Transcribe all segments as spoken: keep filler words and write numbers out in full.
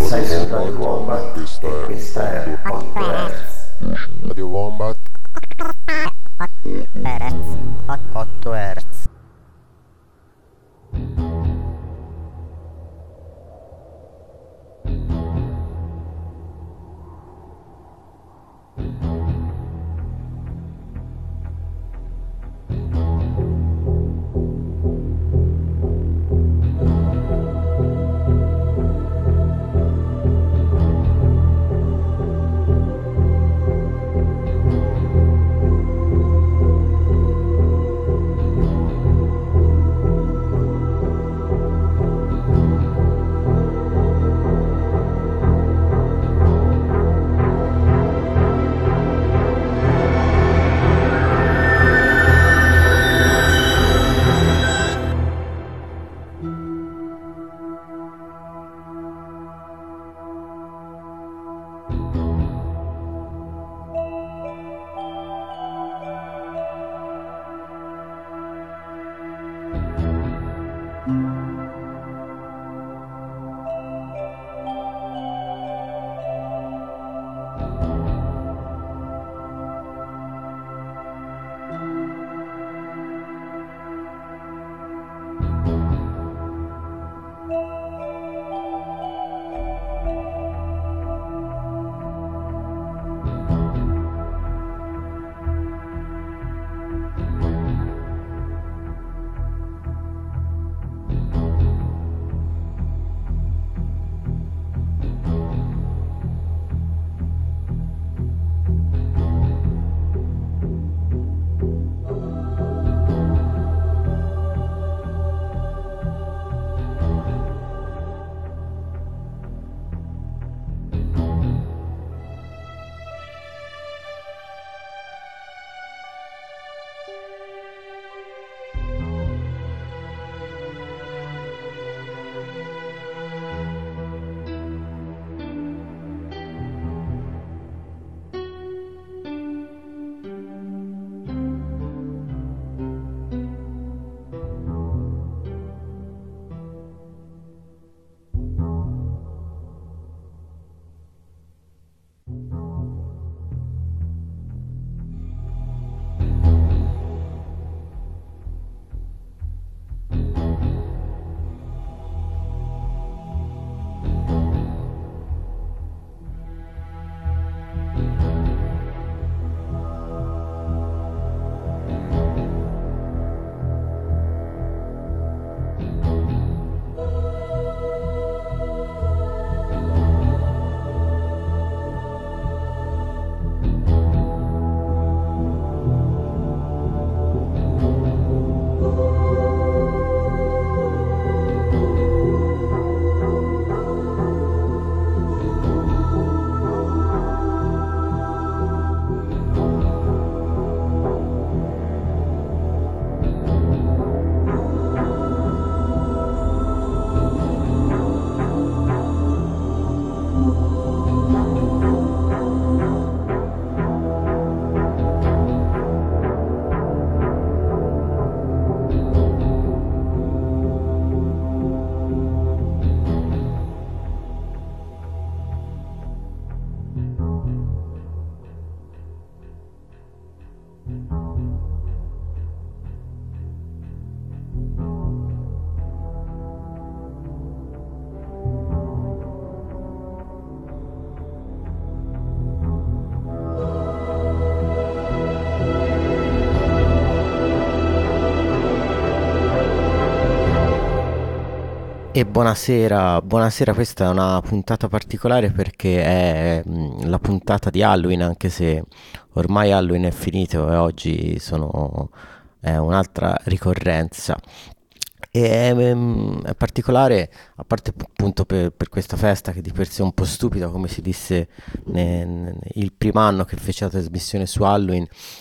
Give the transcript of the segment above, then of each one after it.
Sei su Radio Wombat e questa è otto Hertz. Radio Wombat otto Hertz. E buonasera, buonasera, questa è una puntata particolare perché è mm, la puntata di Halloween, anche se ormai Halloween è finito e oggi sono, è un'altra ricorrenza. E è, mm, è particolare, a parte appunto per, per questa festa che di per sé è un po' stupida, come si disse ne- ne- il primo anno che fece la trasmissione su Halloween,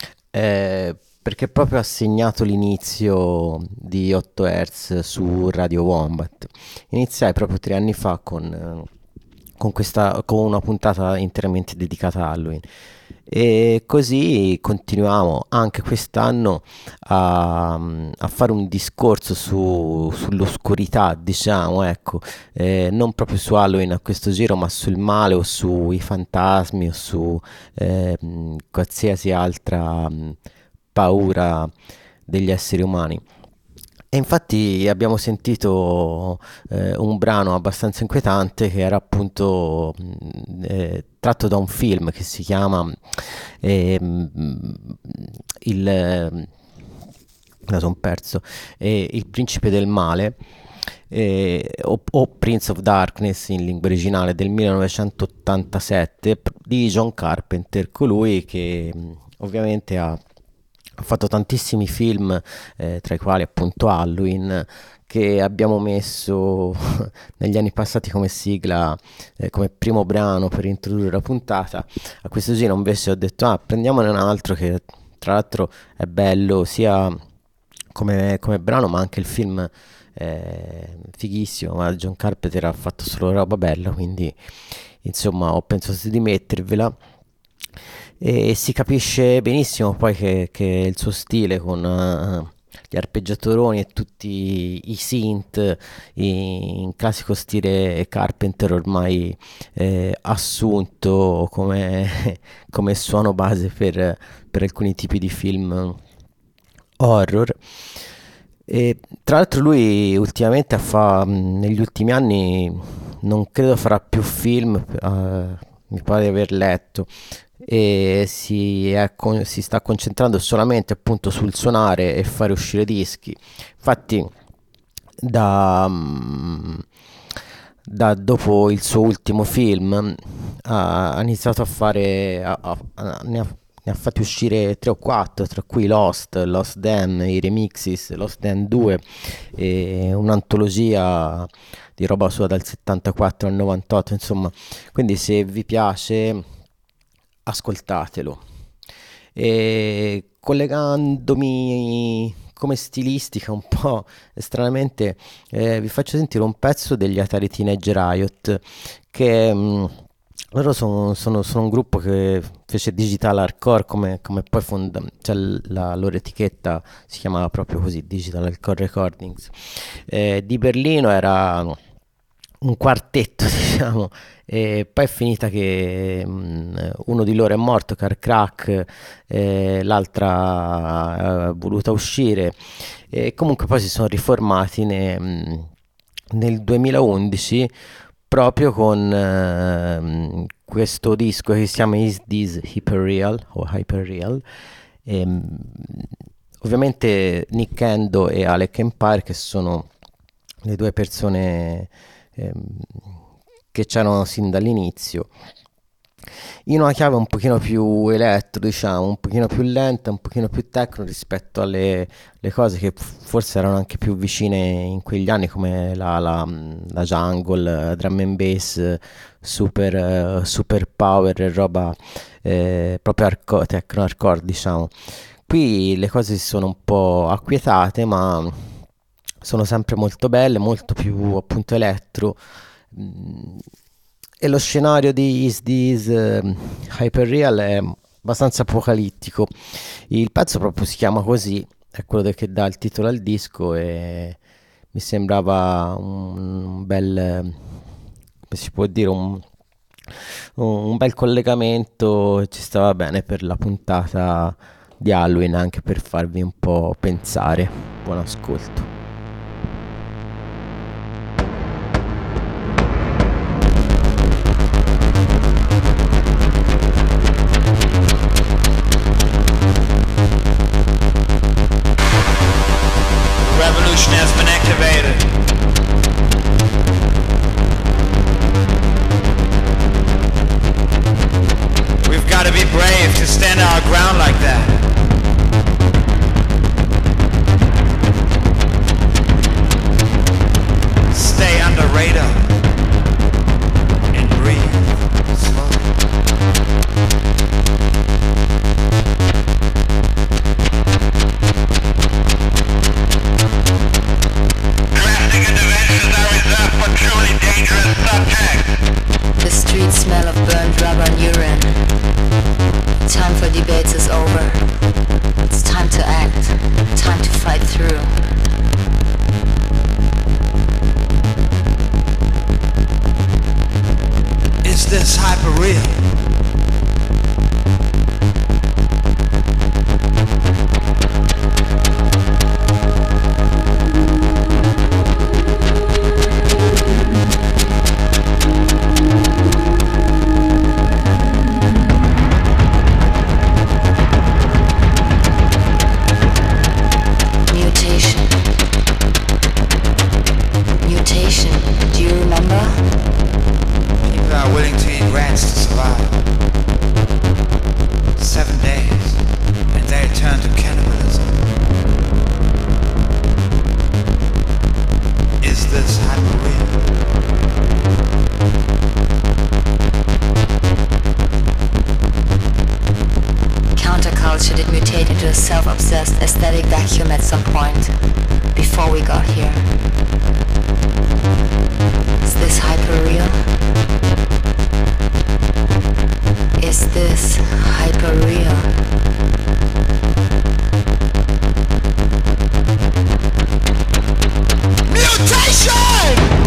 eh, perché proprio ha segnato l'inizio di otto Hertz su Radio Wombat. Iniziai proprio tre anni fa con, eh, con questa, con una puntata interamente dedicata a Halloween. E così continuiamo anche quest'anno a, a fare un discorso su- sull'oscurità, diciamo, ecco, eh, non proprio su Halloween a questo giro, ma sul male o sui fantasmi o su eh, mh, qualsiasi altra mh, paura degli esseri umani. E infatti abbiamo sentito eh, un brano abbastanza inquietante che era appunto mh, eh, tratto da un film che si chiama eh, mh, il... eh, me sono perso, eh, Il principe del male, eh, o, o Prince of Darkness in lingua originale, del millenovecentottantasette di John Carpenter, colui che mh, ovviamente ha ha fatto tantissimi film, eh, tra i quali appunto Halloween, che abbiamo messo negli anni passati come sigla, eh, come primo brano per introdurre la puntata. A questo giro invece ho detto, ah, prendiamone un altro che tra l'altro è bello sia come, come brano, ma anche il film è fighissimo, ma John Carpenter ha fatto solo roba bella, quindi insomma ho pensato di mettervela. E si capisce benissimo poi che, che il suo stile con eh, gli arpeggiatoroni e tutti i synth in classico stile Carpenter ormai eh, assunto come, come suono base per, per alcuni tipi di film horror. E tra l'altro lui ultimamente fa, negli ultimi anni non credo farà più film, eh, mi pare di aver letto, e si, è con- si sta concentrando solamente appunto sul suonare e fare uscire dischi. Infatti da, mm, da dopo il suo ultimo film ha, ha iniziato a fare a- a- a- ne ha, ne ha fatti uscire tre o quattro, tra cui Lost, Lost Dam, i remixes, Lost Dam due, e un'antologia di roba sua dal settantaquattro al novantotto, insomma. Quindi se vi piace, ascoltatelo. E collegandomi come stilistica un po' stranamente, eh, vi faccio sentire un pezzo degli Atari Teenage Riot, che mh, loro sono, sono- sono un gruppo che fece digital hardcore, come, come poi fonda, cioè l- la loro etichetta si chiamava proprio così, Digital Hardcore Recordings. Eh, di Berlino, era un quartetto, diciamo, e poi è finita che mh, uno di loro è morto, Car Crack, eh, l'altra ha voluta uscire, e comunque poi si sono riformati ne- mh, nel duemilaundici, proprio con ehm, questo disco che si chiama Is This Hyperreal o Hyperreal. Ehm, Ovviamente Nick Endo e Alec Empire, che sono le due persone ehm, che c'erano sin dall'inizio, in una chiave un pochino più elettro, diciamo, un pochino più lenta, un pochino più techno rispetto alle le cose che f- forse erano anche più vicine in quegli anni, come la, la, la jungle, eh, drum and bass, eh, super, eh, super power e roba eh, proprio hardcore, techno hardcore, diciamo. Qui le cose si sono un po' acquietate, ma sono sempre molto belle, molto più appunto elettro. Mm, E lo scenario di Is This ehm, Hyperreal è abbastanza apocalittico. Il pezzo proprio si chiama così, è quello de- che dà il titolo al disco, e mi sembrava un bel, eh, come si può dire, un, un bel collegamento, e ci stava bene per la puntata di Halloween, anche per farvi un po' pensare. Buon ascolto. Revolution has been activated. We've got to be brave to stand our ground like that. Stay under radar and breathe slowly. Drastic interventions are reserved for truly dangerous subjects. The streets smell of burned rubber and urine. time for debates is over. It's time to act, time to fight through. Is this hyper real? Self-obsessed aesthetic vacuum at some point before we got here. Is this hyper-real? Is this hyper-real? Mutation!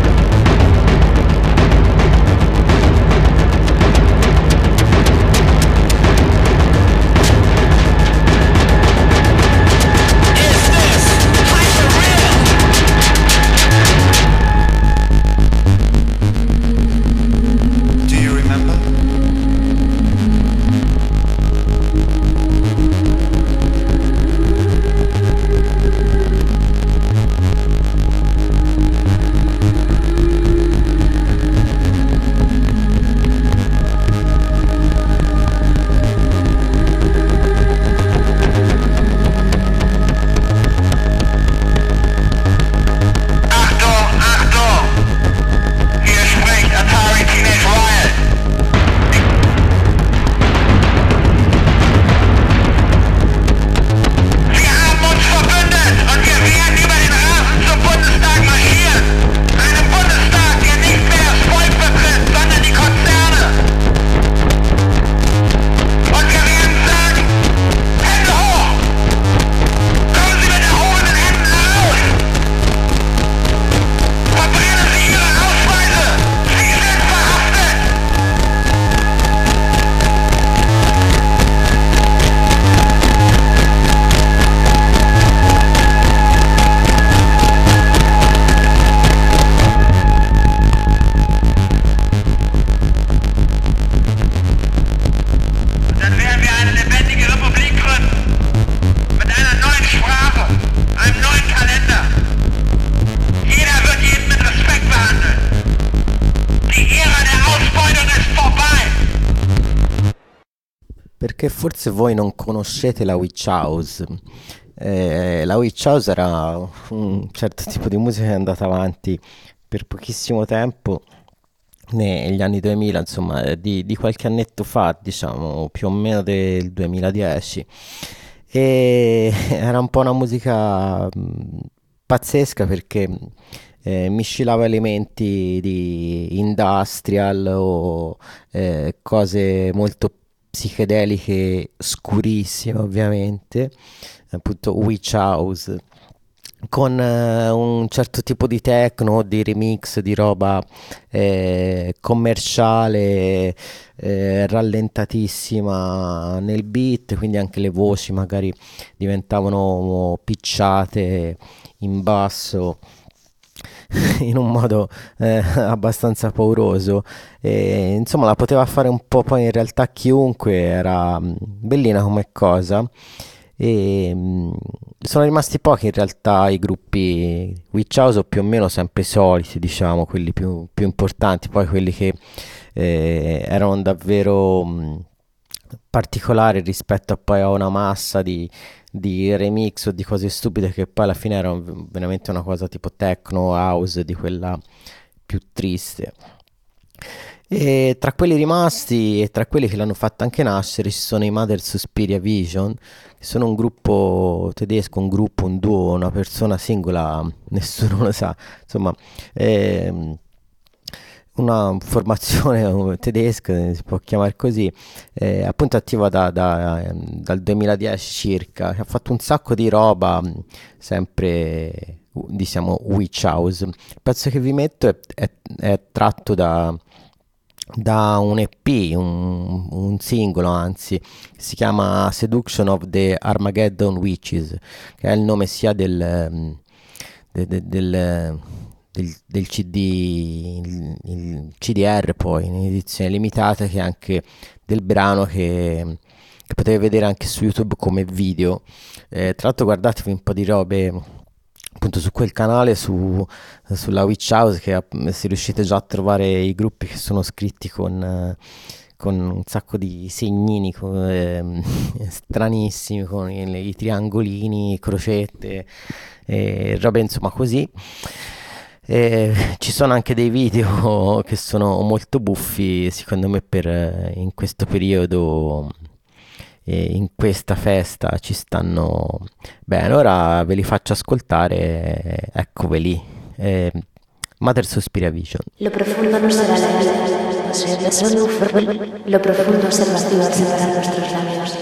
Perché forse voi non conoscete la Witch House. Eh, la Witch House era un certo tipo di musica che è andata avanti per pochissimo tempo negli anni duemila, insomma, di, di qualche annetto fa, diciamo, più o meno del duemiladieci. E era un po' una musica mh, pazzesca perché eh, miscelava elementi di industrial o eh, cose molto psichedeliche, scurissime ovviamente, appunto Witch House, con eh, un certo tipo di techno, di remix, di roba eh, commerciale, eh, rallentatissima nel beat, quindi anche le voci magari diventavano picciate in basso in un modo eh, abbastanza pauroso. E, insomma, la poteva fare un po' poi in realtà chiunque, era mh, bellina come cosa. E mh, sono rimasti pochi in realtà i gruppi Witch House, o più o meno sempre soliti, diciamo, quelli più, più importanti, poi quelli che eh, erano davvero mh, particolari rispetto a poi a una massa di, di remix o di cose stupide che poi alla fine erano v- veramente una cosa tipo techno house, di quella più triste. E tra quelli rimasti e tra quelli che l'hanno fatta anche nascere ci sono i Mother Suspiria Vision, che sono un gruppo tedesco, un gruppo, un duo, una persona singola, nessuno lo sa, insomma, ehm, una formazione tedesca, si può chiamare così, eh, appunto attiva da, da, dal duemiladieci circa, che ha fatto un sacco di roba, sempre diciamo Witch House. Il pezzo che vi metto è, è, è tratto da, da un E P, un, un singolo anzi, si chiama Seduction of the Armageddon Witches, che è il nome sia del, del, del, del Del, del C D, il, il C D R poi in edizione limitata, che è anche del brano che, che potete vedere anche su YouTube come video. Eh, tra l'altro guardatevi un po' di robe appunto su quel canale, su, sulla Witch House, che se riuscite già a trovare i gruppi che sono scritti con, con un sacco di segnini con, eh, stranissimi, con i, i triangolini, crocette e robe insomma così. E ci sono anche dei video che sono molto buffi secondo me per in questo periodo e in questa festa ci stanno bene. Ora ve li faccio ascoltare, eccoveli. eh, Mother Suspiria Vision. Lo profundo no será la isla, será solo lo profundo es el vacío al separar nuestros labios.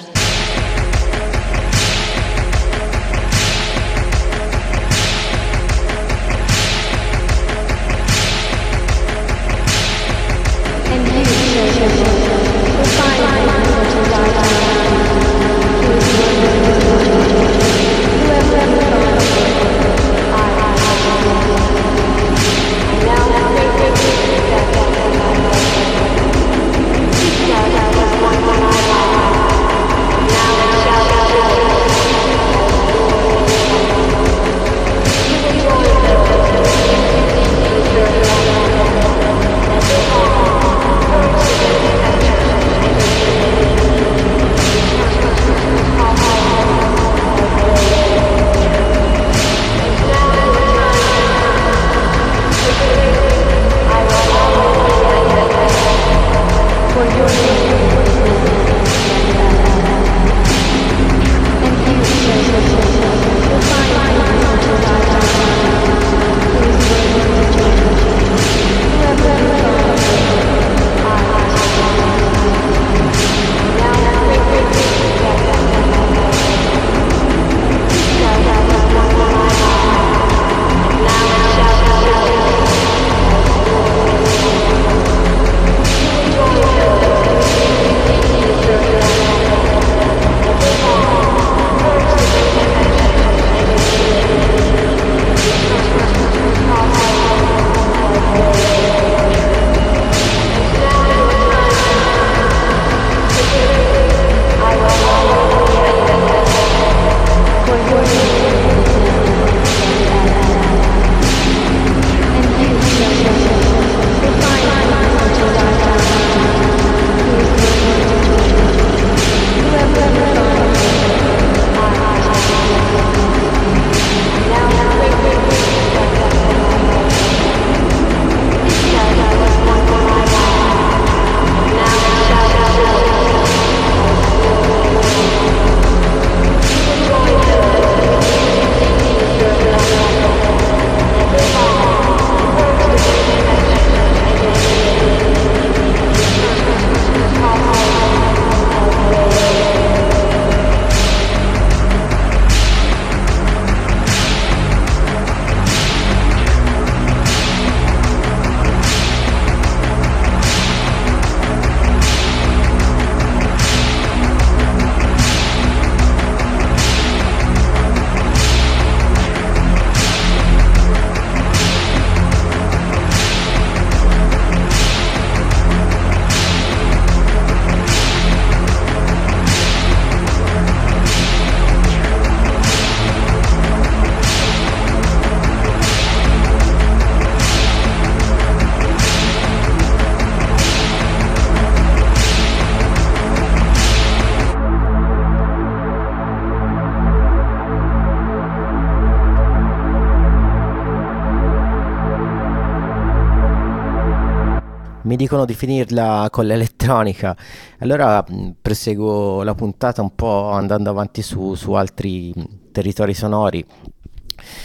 Mi dicono di finirla con l'elettronica, allora mh, proseguo la puntata un po' andando avanti su, su altri territori sonori.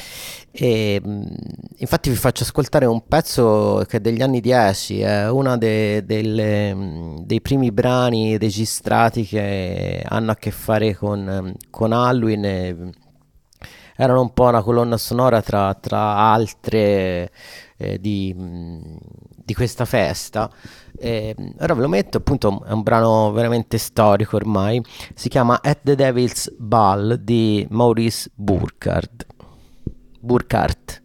E mh, infatti vi faccio ascoltare un pezzo che è degli anni dieci, è uno de- delle, mh, dei primi brani registrati che hanno a che fare con, con Halloween. E, mh, erano un po' una colonna sonora tra, tra altre eh, di, mh, di questa festa. E, mh, ora ve lo metto, appunto è un brano veramente storico ormai, si chiama At the Devil's Ball di Maurice Burkhardt. Burkhardt.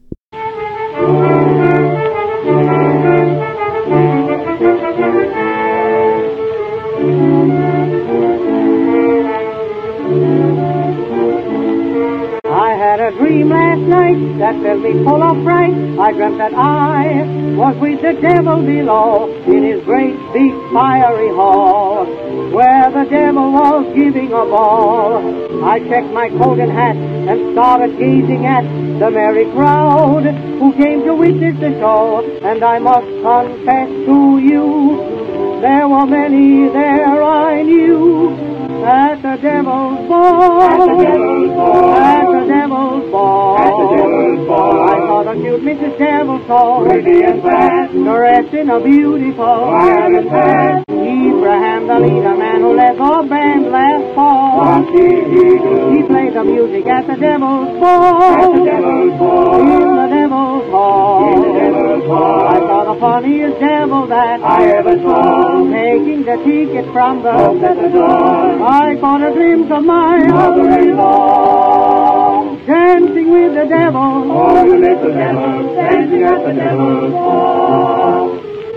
I had a dream last night that filled me full of fright. I dreamt that I was with the devil below in his great big fiery hall, where the devil was giving a ball. I checked my coat and hat and started gazing at the merry crowd who came to witness the show. And I must confess to you, there were many there I knew at the devil's ball, at the devil's ball, at the devil's ball, at the devil's ball. I saw the cute Missus Devil so pretty and fat, dressed in a beautiful violet hat. Abraham, the leader man who led the band last fall, what did he do? He played the music at the devil's ball, at the devil's ball, in the devil's hall, in the devil's hall. I saw the funniest devil that I ever saw, taking the ticket from the folks at the door. I caught a glimpse of my mother-in-law dancing with the devil. Oh, you little devil, dancing at the devil's ball.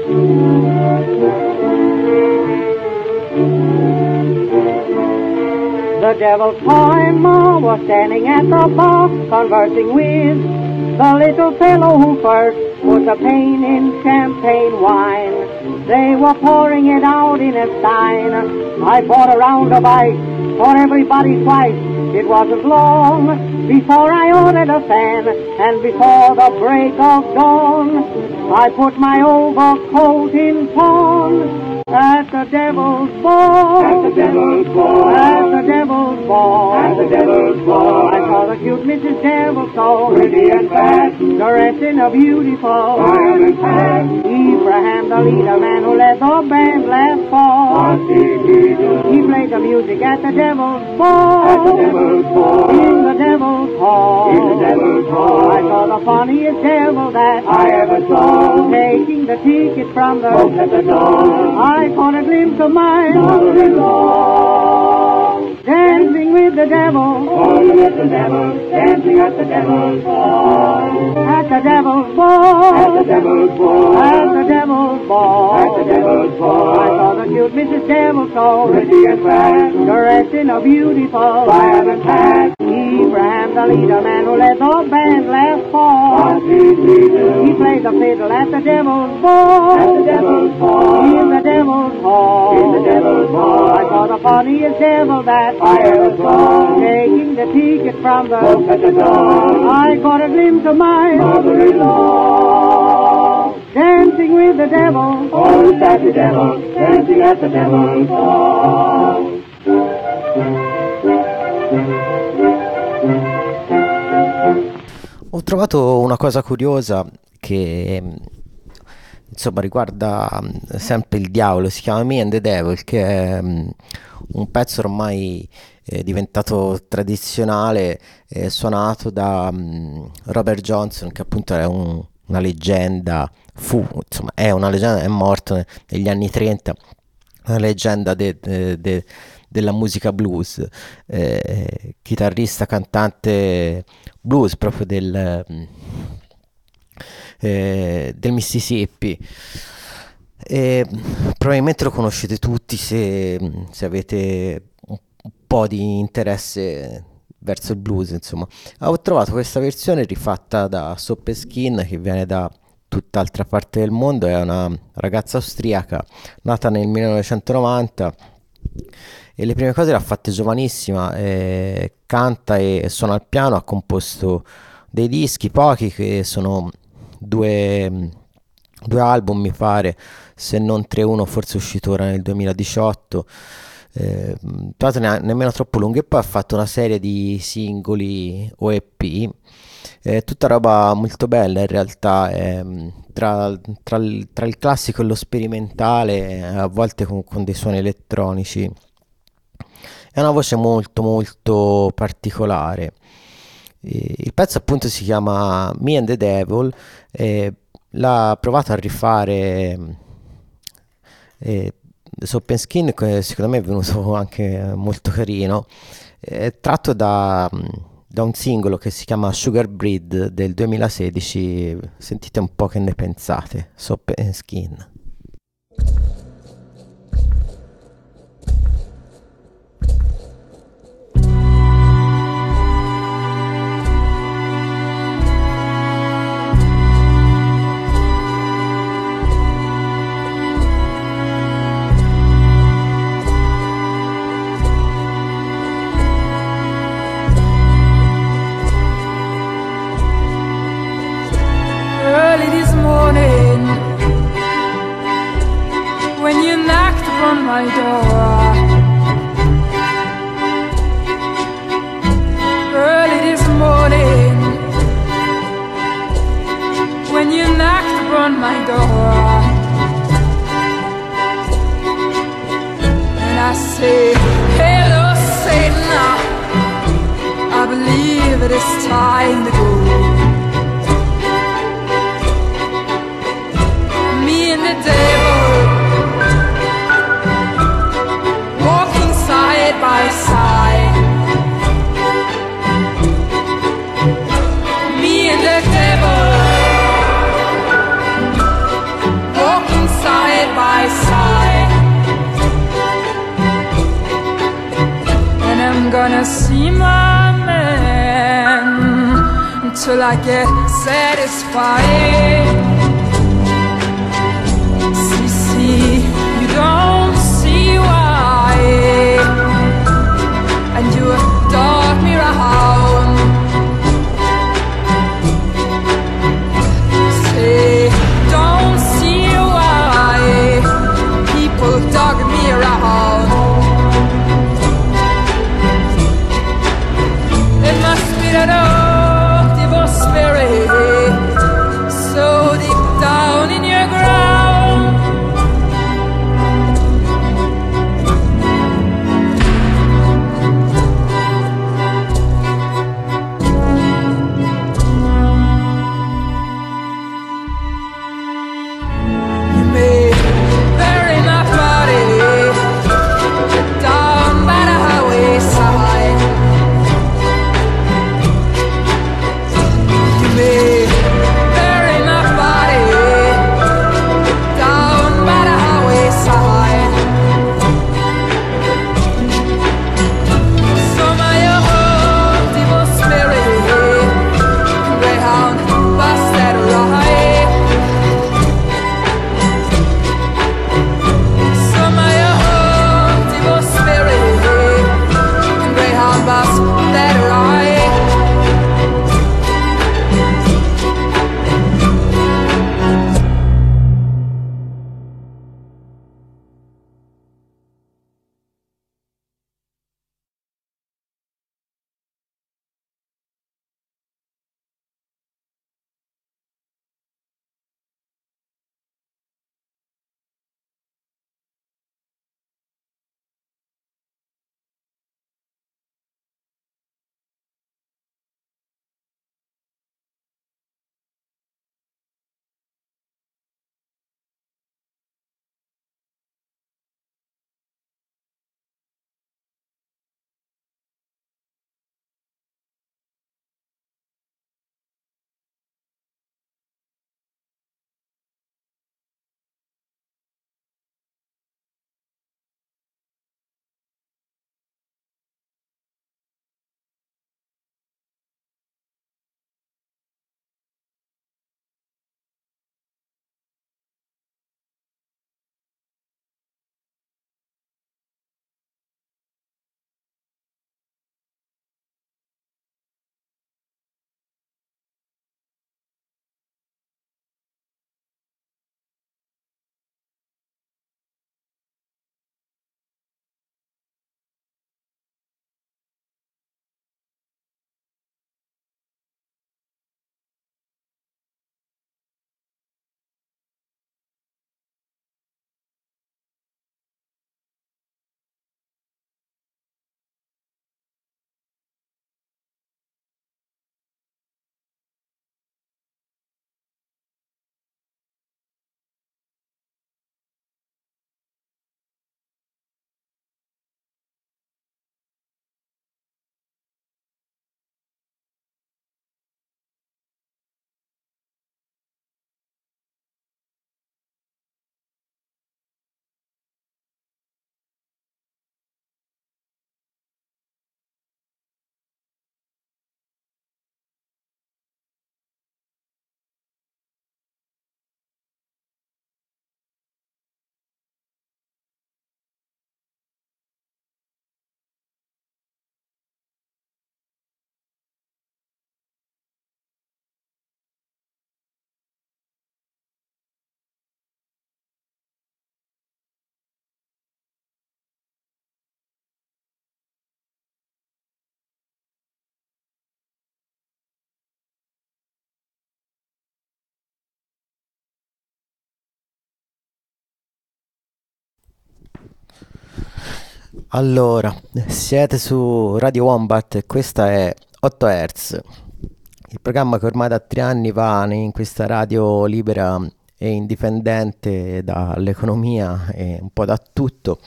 The devil's toy ma was standing at the bar, conversing with the little fellow who first put the pain in champagne wine. They were pouring it out in a stein. I bought a round of ice for everybody twice. It wasn't long before I ordered a fan, and before the break of dawn, I put my overcoat in pawn. At the devil's ball, at the devil's ball, at the devil's ball, at the devil's ball. I saw the cute Missus Devil so pretty and fat, dressed in a beautiful violet hat. Abraham, the leader man who led the band last fall, what did he do? He played the music at the devil's ball, at the devil's ball, in the devil's hall, in the devil's hall. I saw the funniest devil that I ever saw, taking the ticket from the folks at the door. I caught a glimpse of my mother-in-law dancing with the devil. Oh, you little devil, dancing at the devil's ball. At the devil's ball, at the devil's ball, at the devil's ball, at the devil's ball. I saw the cute Missus Devil so pretty and fat, dressed in a beautiful violet hat. Abraham, the leader man who led the band last fall, what did he do? He played the fiddle at the devil's ball, at the devil's ball, in the devil's hall, in the devil's hall. I saw the funniest devil that I ever saw, taking the ticket from the folks at the door. I caught a glimpse of my mother-in-law dancing with the devil. Oh, that's the devil, dancing at the devil's ball. Ho trovato una cosa curiosa che insomma riguarda sempre il diavolo, si chiama Me and the Devil, che è um, un pezzo ormai eh, diventato tradizionale, eh, suonato da um, Robert Johnson, che appunto è un, una leggenda, fu, insomma è una leggenda, è morto negli anni trenta, una leggenda de, de, de, della musica blues, eh, chitarrista, cantante blues proprio del, eh, del Mississippi. E probabilmente lo conoscete tutti se, se avete un, un po' di interesse verso il blues, insomma. Ho trovato questa versione rifatta da Soap Skin, che viene da tutt'altra parte del mondo, è una ragazza austriaca nata nel millenovecentonovanta e le prime cose le ha fatte giovanissima, eh, canta e suona il piano, ha composto dei dischi, pochi, che sono due, due album mi pare, se non tre, uno forse uscito ora nel duemiladiciotto, eh, tra l'altro ne- nemmeno troppo lunghe, e poi ha fatto una serie di singoli o E P, eh, tutta roba molto bella in realtà, ehm, tra, tra il, tra il classico e lo sperimentale, a volte con, con dei suoni elettronici. È una voce molto molto particolare. E il pezzo appunto si chiama Me and the Devil, e l'ha provato a rifare eh, Soap and Skin, che secondo me è venuto anche molto carino. È tratto da, da un singolo che si chiama Sugar Breed del duemilasedici. Sentite un po' che ne pensate. Soap and Skin. Early this morning, when you knocked upon my door, early this morning, when you knocked upon my door, and I say, hello Satan, I believe it is time to go. Me and the devil, walking side by side. Me and the devil, walking side by side. And I'm gonna see my man until I get satisfied. You don't see why, and you dog me around. Say, don't see why people dog me around. It must be that old evil spirit so deep down in your ground. Allora, siete su Radio Wombat e questa è otto hertz, il programma che ormai da tre anni va in questa radio libera e indipendente dall'economia e un po' da tutto.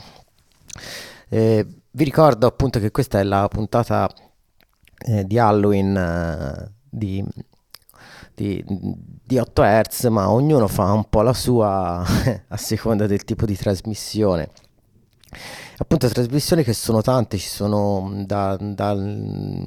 Eh, vi ricordo appunto che questa è la puntata eh, di Halloween eh, di, di, di otto hertz, ma ognuno fa un po' la sua a seconda del tipo di trasmissione. Appunto trasmissioni che sono tante, ci sono da, dal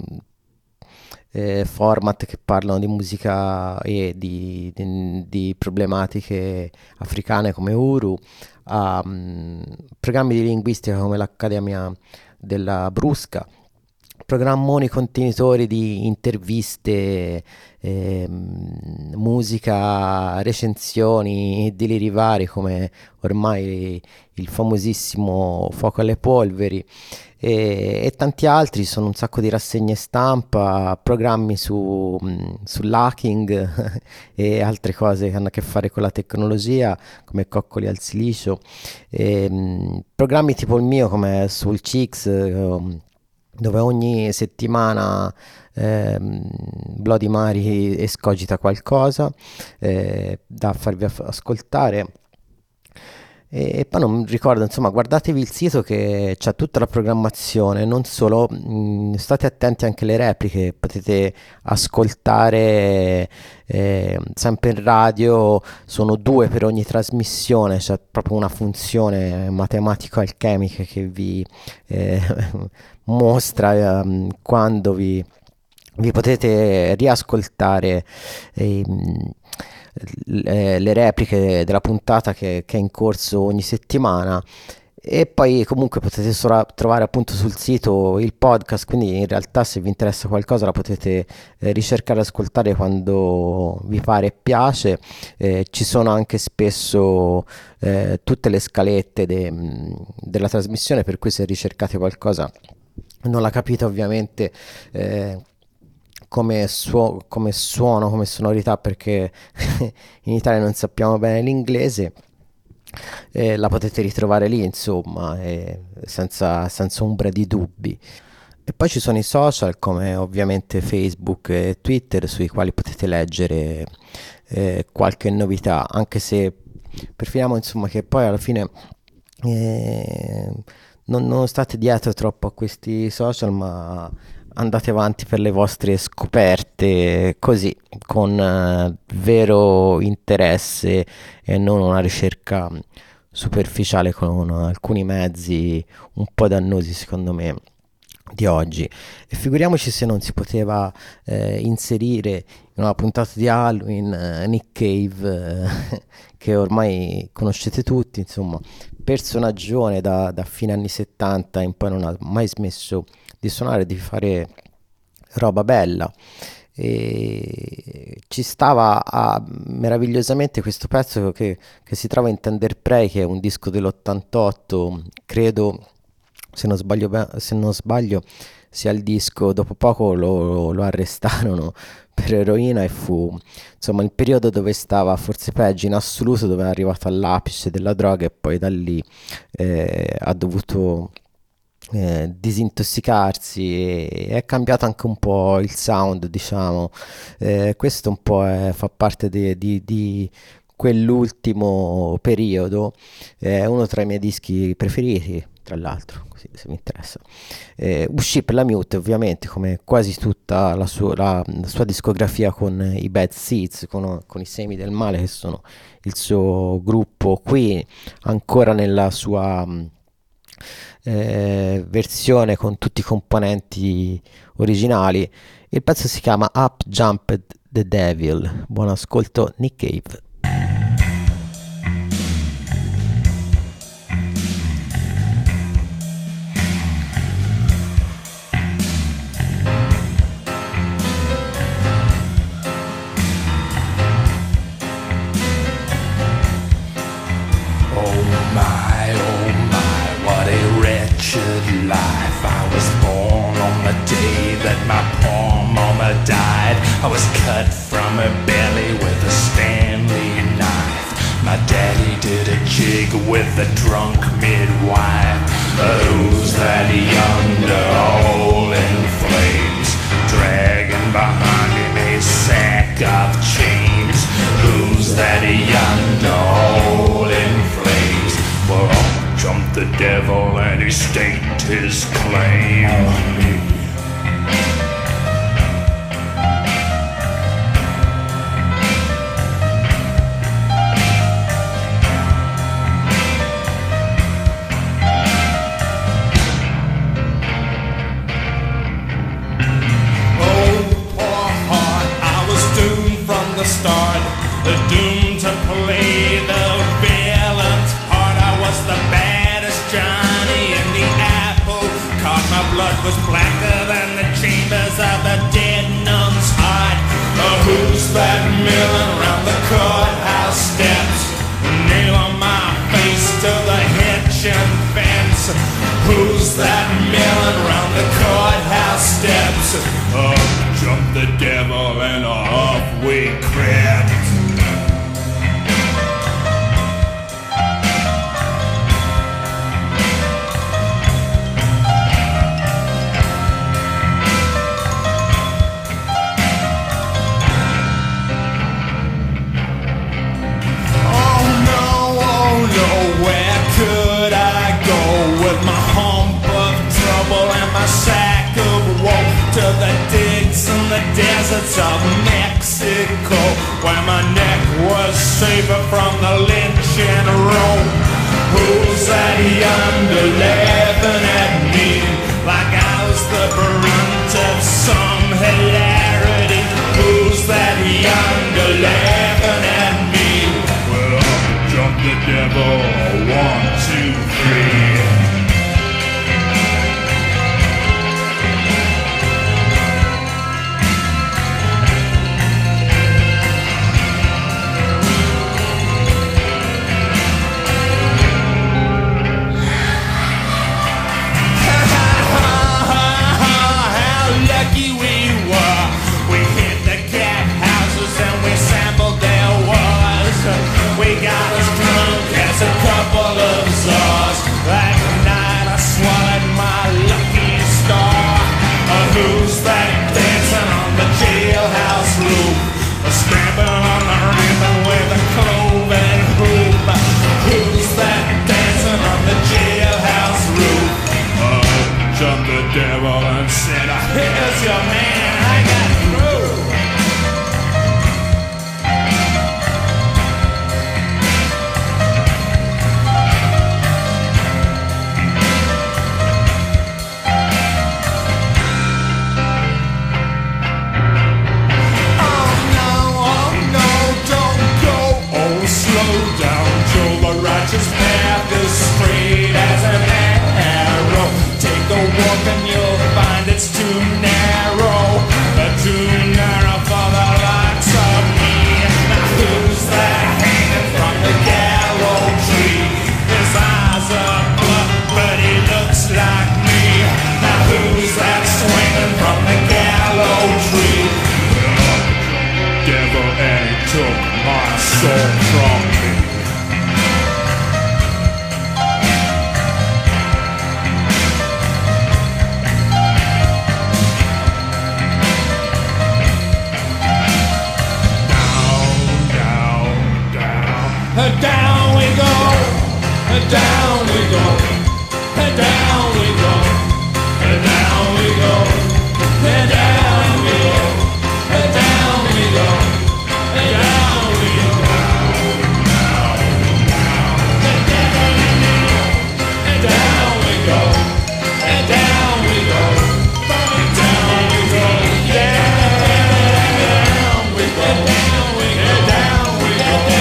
eh, format che parlano di musica e di, di, di problematiche africane come Uru, a um, programmi di linguistica come l'Accademia della Brusca, programmoni contenitori di interviste, eh, musica, recensioni e deliri vari come ormai il famosissimo Fuoco alle Polveri e, e tanti altri. Sono un sacco di rassegne stampa, programmi su, sull'hacking e altre cose che hanno a che fare con la tecnologia come Coccoli al Silicio, e, programmi tipo il mio come sul Chicks, dove ogni settimana eh, Bloody Mari escogita qualcosa eh, da farvi aff- ascoltare. E, e poi non ricordo, insomma, guardatevi il sito che c'è tutta la programmazione, non solo, mh, state attenti anche alle repliche, potete ascoltare eh, sempre in radio, sono due per ogni trasmissione, c'è proprio una funzione matematico-alchemica che vi eh, mostra um, quando vi, vi potete riascoltare eh, le, le repliche della puntata che, che è in corso ogni settimana. E poi comunque potete solo trovare appunto sul sito il podcast, quindi in realtà se vi interessa qualcosa la potete eh, ricercare e ascoltare quando vi pare e piace. Eh, ci sono anche spesso eh, tutte le scalette de, della trasmissione, per cui se ricercate qualcosa non la capite ovviamente eh, come, suo, come suono, come sonorità, perché in Italia non sappiamo bene l'inglese, eh, la potete ritrovare lì, insomma, eh, senza, senza ombra di dubbi. E poi ci sono i social come ovviamente Facebook e Twitter, sui quali potete leggere eh, qualche novità, anche se preferiamo insomma che poi alla fine eh, non, non state dietro troppo a questi social, ma andate avanti per le vostre scoperte così, con eh, vero interesse e non una ricerca superficiale con alcuni mezzi un po' dannosi secondo me di oggi. E figuriamoci se non si poteva eh, inserire in una puntata di Halloween eh, Nick Cave eh, che ormai conoscete tutti, insomma, personaggione da, da fine anni settanta in poi non ha mai smesso di suonare e di fare roba bella. E ci stava a, meravigliosamente questo pezzo che, che si trova in Tender Prey, che è un disco dell'ottantotto, credo, se non sbaglio, se non sbaglio sia il disco. Dopo poco lo, lo arrestarono per eroina e fu insomma il periodo dove stava forse peggio in assoluto, dove è arrivato all'apice della droga e poi da lì eh, ha dovuto Eh, disintossicarsi e è cambiato anche un po' il sound, diciamo. Eh, questo un po' è, fa parte di, di, di quell'ultimo periodo, è uno tra i miei dischi preferiti, tra l'altro, così se mi interessa. Eh, uscì per la Mute ovviamente, come quasi tutta la sua, la, la sua discografia, con i Bad Seeds, con, con i Semi del Male, che sono il suo gruppo qui ancora nella sua Eh, versione con tutti i componenti originali. Il pezzo si chiama Up Jumped the Devil. Buon ascolto, Nick Cave. Life. I was born on the day that my poor mama died. I was cut from her belly with a Stanley knife. My daddy did a jig with the drunk midwife. Who's that yonder all in flames, dragging behind him a sack of chains? Who's that yonder all in flames? Well, up jumped the devil and he staked his claim. Start, doomed to play the villain's part. I was the baddest Johnny in the apple cart. My blood was blacker than the chambers of the dead nun's heart. Oh, who's that milling around the courthouse steps? Nail on my face to the hitch and fence. Who's that milling around the courthouse steps? Up jumped the devil and off we crept. Oh no, oh no, where could I go with my hump of trouble and my sack of woe? To the digs and the deserts of Mexico, where my neck was safer from the lynching rope. Who's that yonder laughing at me like I was the brunt of some hilarity? Who's that yonder laughing at me? Well, up jumped the devil, one, two, three. Who's that dancing on the jailhouse roof? Stamping on the ribbon with a cloven hoop. Who's that dancing on the jailhouse roof? Up jumped the devil and said, here's your man, I got through. Righteous path is straight as an arrow. Take a walk and you'll find it's too narrow, but too narrow for the likes of me. Now who's that hanging from the gallows tree? His eyes are blood, but he looks like me. Now who's that swinging from the gallows tree? Well, devil, and he took my soul from me. Down we go, down we go, down we go, down we go, down we go, down we go, down we go, down we go, down we go, down we go, down we go, down we go, down we go.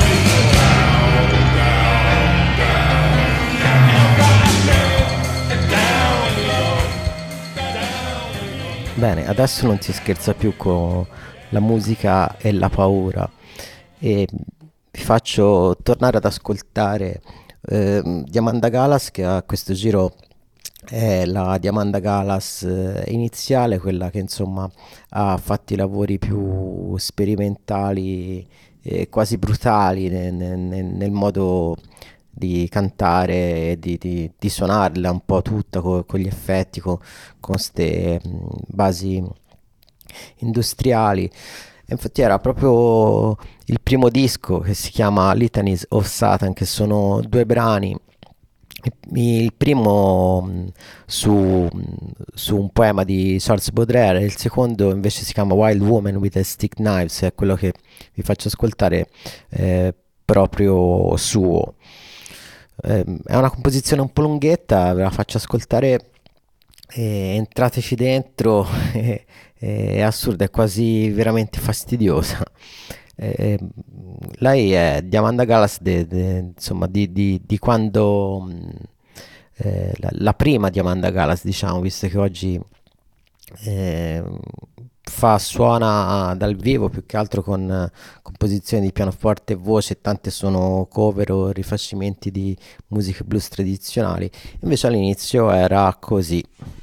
Bene, adesso non si scherza più con la musica e la paura e vi faccio tornare ad ascoltare eh, Diamanda Galas, che a questo giro è la Diamanda Galas eh, iniziale, quella che insomma ha fatto i lavori più sperimentali e quasi brutali nel, nel, nel modo di cantare e di, di, di suonarla un po' tutta co- con gli effetti, co- con queste basi industriali. E infatti era proprio il primo disco, che si chiama Litanies of Satan, che sono due brani. Il primo mh, su, mh, su un poema di Charles Baudelaire, e il secondo invece si chiama Wild Woman with a Stick Knives, è quello che vi faccio ascoltare eh, proprio suo. Eh, è una composizione un po' lunghetta, ve la faccio ascoltare e entrateci dentro. È assurda, è quasi veramente fastidiosa. Eh, lei è Diamanda Galas de, de, insomma di, di, di quando eh, la, la prima Diamanda Galas, diciamo, visto che oggi eh, fa suona dal vivo più che altro con eh, composizioni di pianoforte e voce, e tante sono cover o rifacimenti di musiche blues tradizionali. Invece all'inizio era così.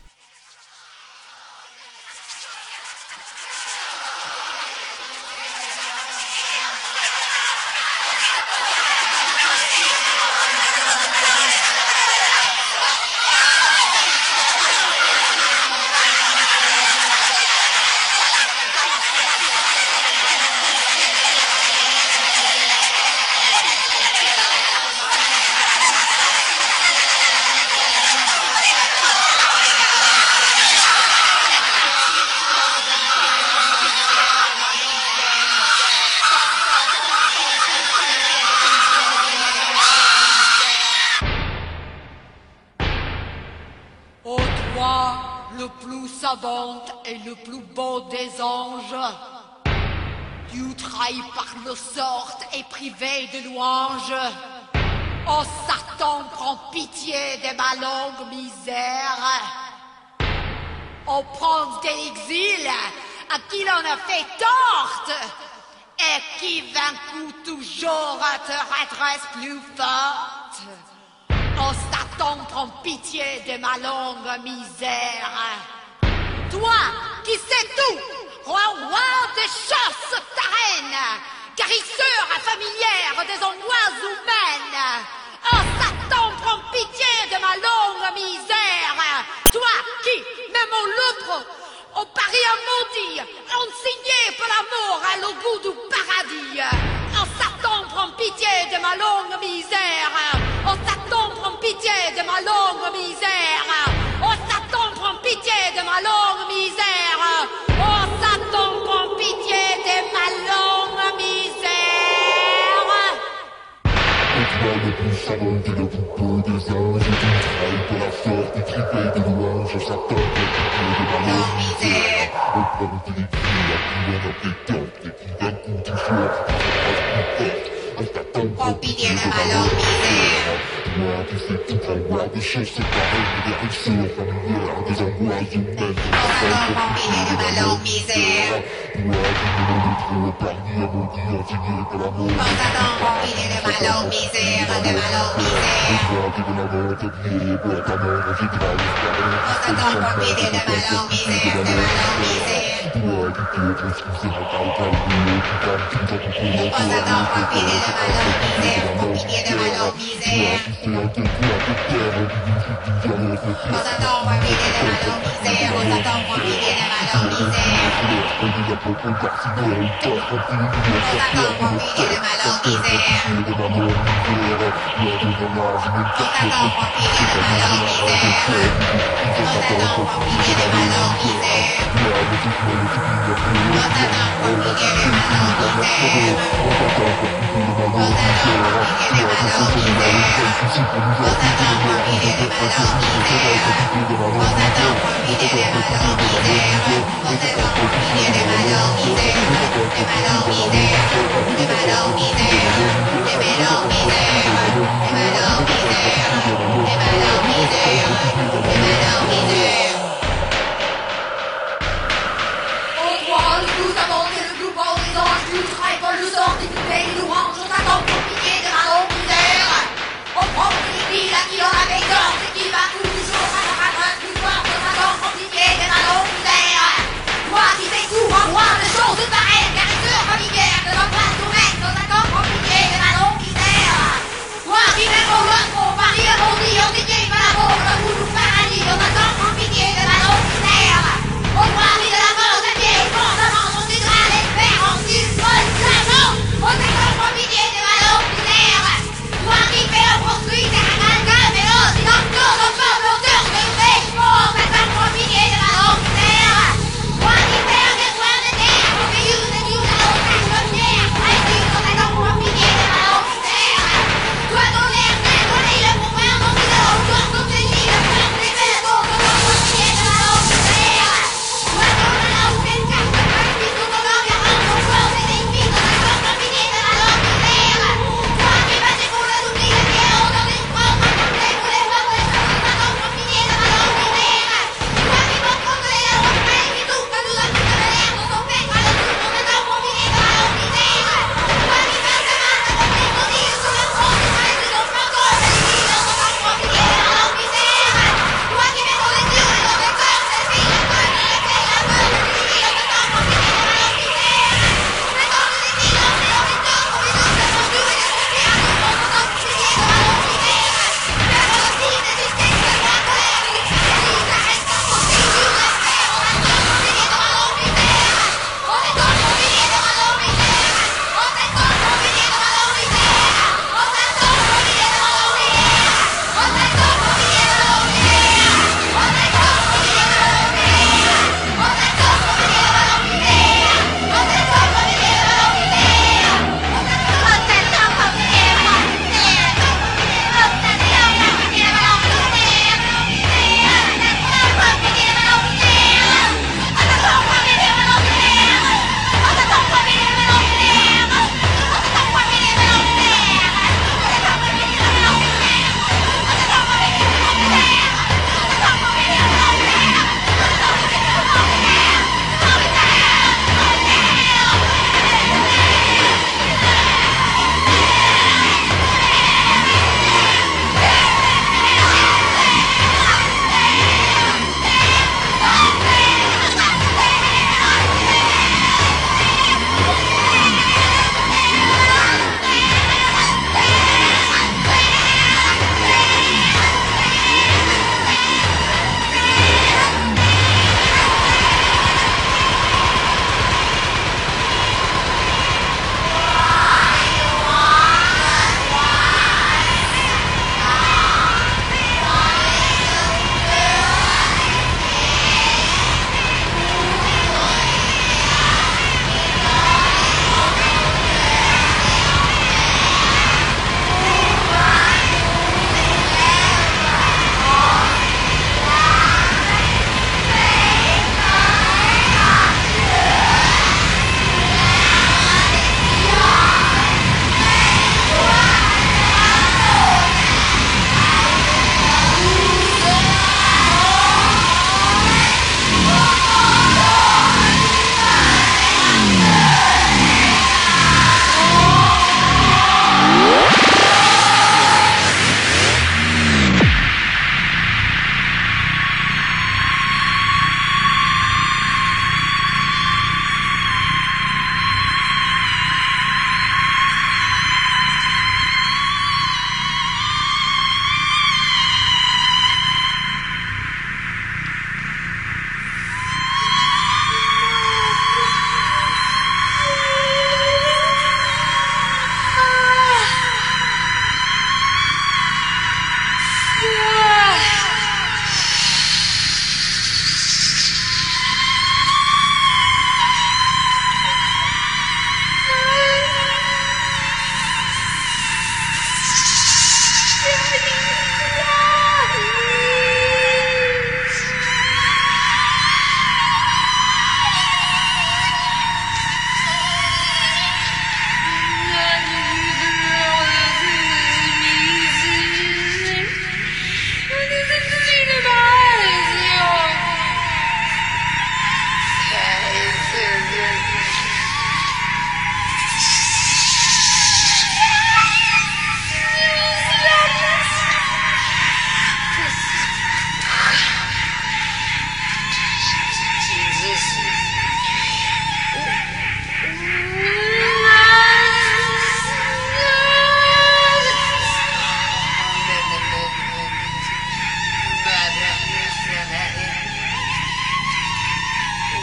Le plus savante et le plus beau des anges, tu trahi par nos sortes et privé de louanges. Oh Satan, prends pitié de ma longue misère. Oh prince de l'exil, à qui l'on a fait tort, et qui vaincu toujours te redresse plus forte. Oh Satan, prends pitié de ma longue misère. Toi qui sais tout, roi roi des chasses t'arènes, guérisseur familière des angoisses humaines. Oh Satan, prends pitié de ma longue misère. Toi qui, même au loutre, au Paris à maudit, enseigné pour l'amour à le goût du paradis. Oh Satan, prends pitié de ma longue misère. Oh Satan, prends pitié de ma longue misère. Oh Satan, prends pitié de ma longue misère. Oh Satan, prends pitié de ma longue misère. Et toi le plus savant et le plus beau des anges, tu trahis pour la sorte et tripé de louanges. Satan, prends pitié de ma longue misère. Au prendre de l'exil à qui l'on a fait tort, et qui d'un coup toujours te redresse plus forte. Oh Satan, prends pitié de ma longue misère. Toi qui sais tout, roi des choses séparées, des guérisseurs familières des angoisses humaines. Oh Satan, prends pitié de ma longue misère. Toi qui ne m'en est trop épargné à maudit, enseigné pour l'amour. Oh Satan, prends pitié de ma longue misère, de ma longue misère. Et toi qui de la mort te lié, pour ta mort, j'ai de la espérance. Oh Satan, prends pitié de ma longue misère, de ma longue misère. Toi qui peux t'excuser à ta calme, qui t'aime tout en tout pour Oh Satan, prends pitié de ma longue misère, prends pitié de ma longue misère. c'est un tel quoi de terre, on dit que tu jamais fait. Oh Satan, prends pitié de ma longue misère, oh Satan, prends pitié de ma longue misère. On dit la propre garçon, on t'a compris, on Oh Satan, prends pitié de ma longue misère. de ma mort, misère, moi de mon âge, même Oh Satan, prends pitié de ma longue misère. Oh Satan, prends pitié de ma longue misère. Oh Satan, prends pitié de ma longue misère. Oh Satan, prends pitié de ma longue misère. Oh Satan, prends pitié de ma longue misère. Oh Satan, prends pitié de ma longue misère. Oh Satan, prends pitié de ma longue misère. Oh Satan, prends pitié de ma longue misère. De ma longue misère. De ma longue misère. De ma longue misère. De ma longue misère. De ma longue misère. De ma longue misère. Oh toi, le plus savant et le plus beau des anges, tu trahis pour le sort des plus belles louanges. On t'attend pour pitié de ma longue misère. On prend les villes à qui on avait tort, et qui va toujours à la rattrape plus fort. On t'attend pour pitié de ma longue misère. Toi qui sais tout, en roi de choses pareilles, guérisseur familière de l'angoisse humaine. On t'attend pour pitié de ma longue misère. Toi qui m'aimes au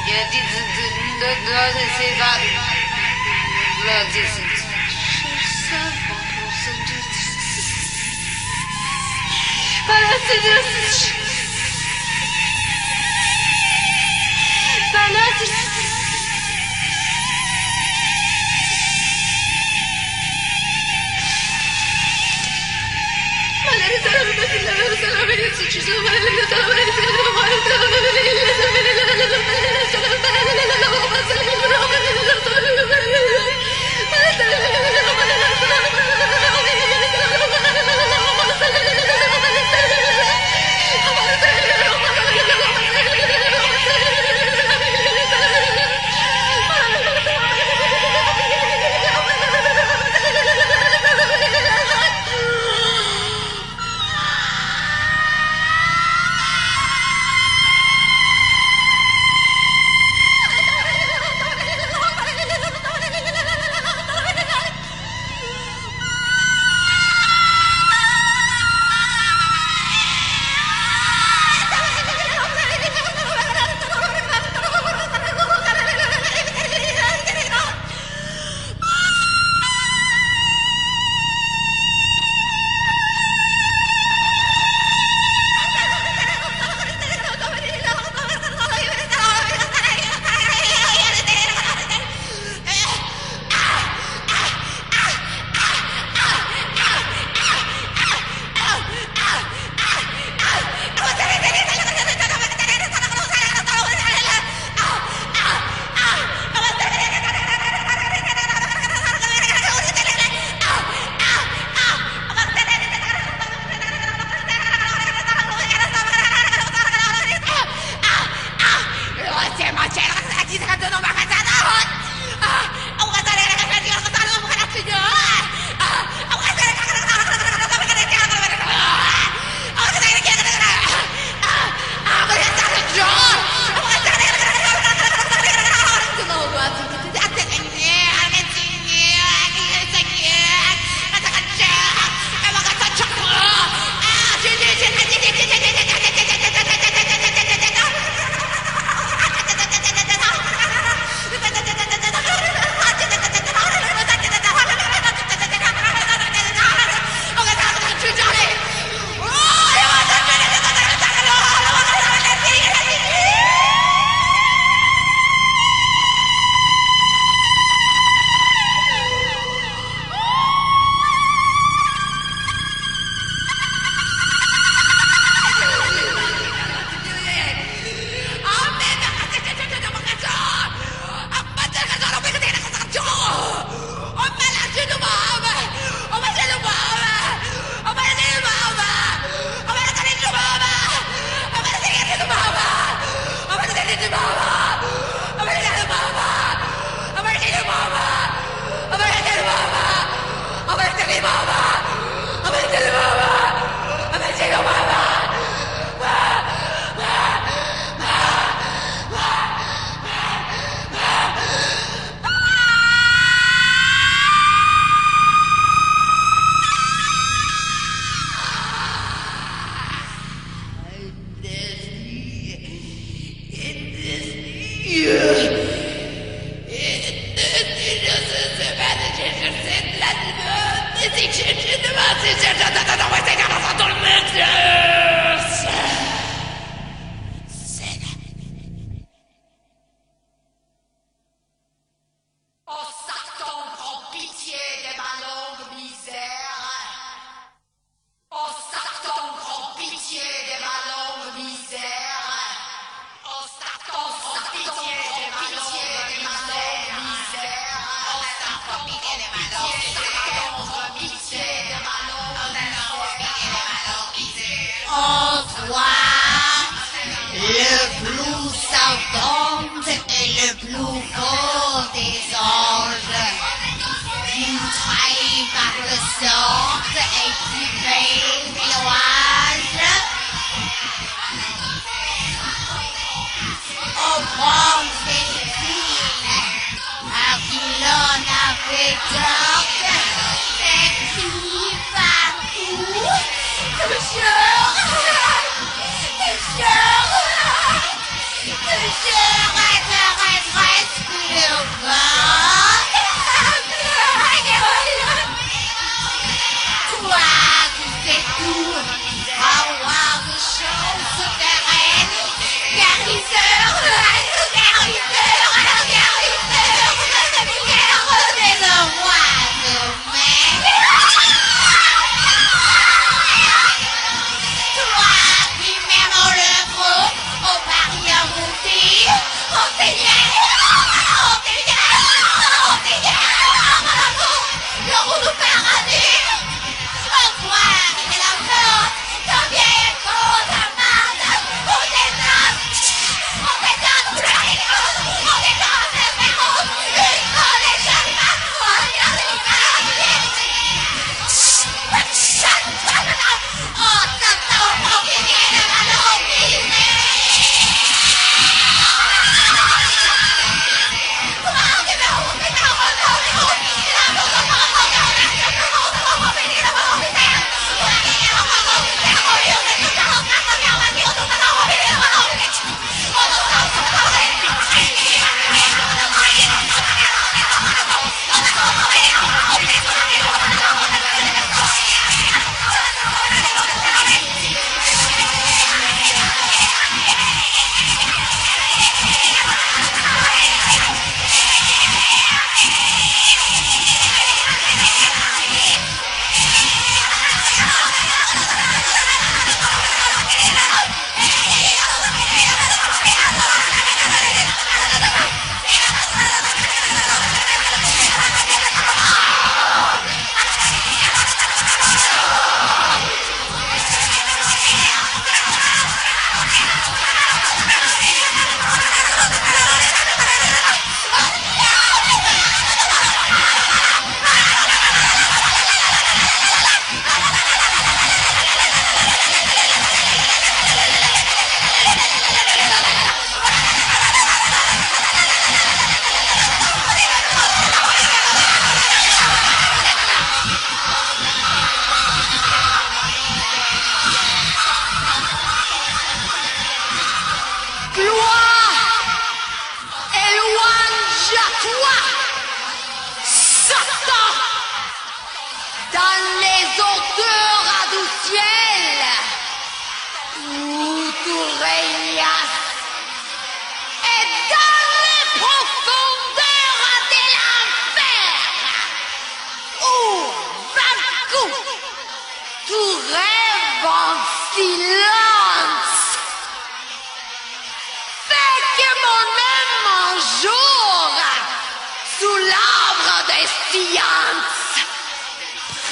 Je rêve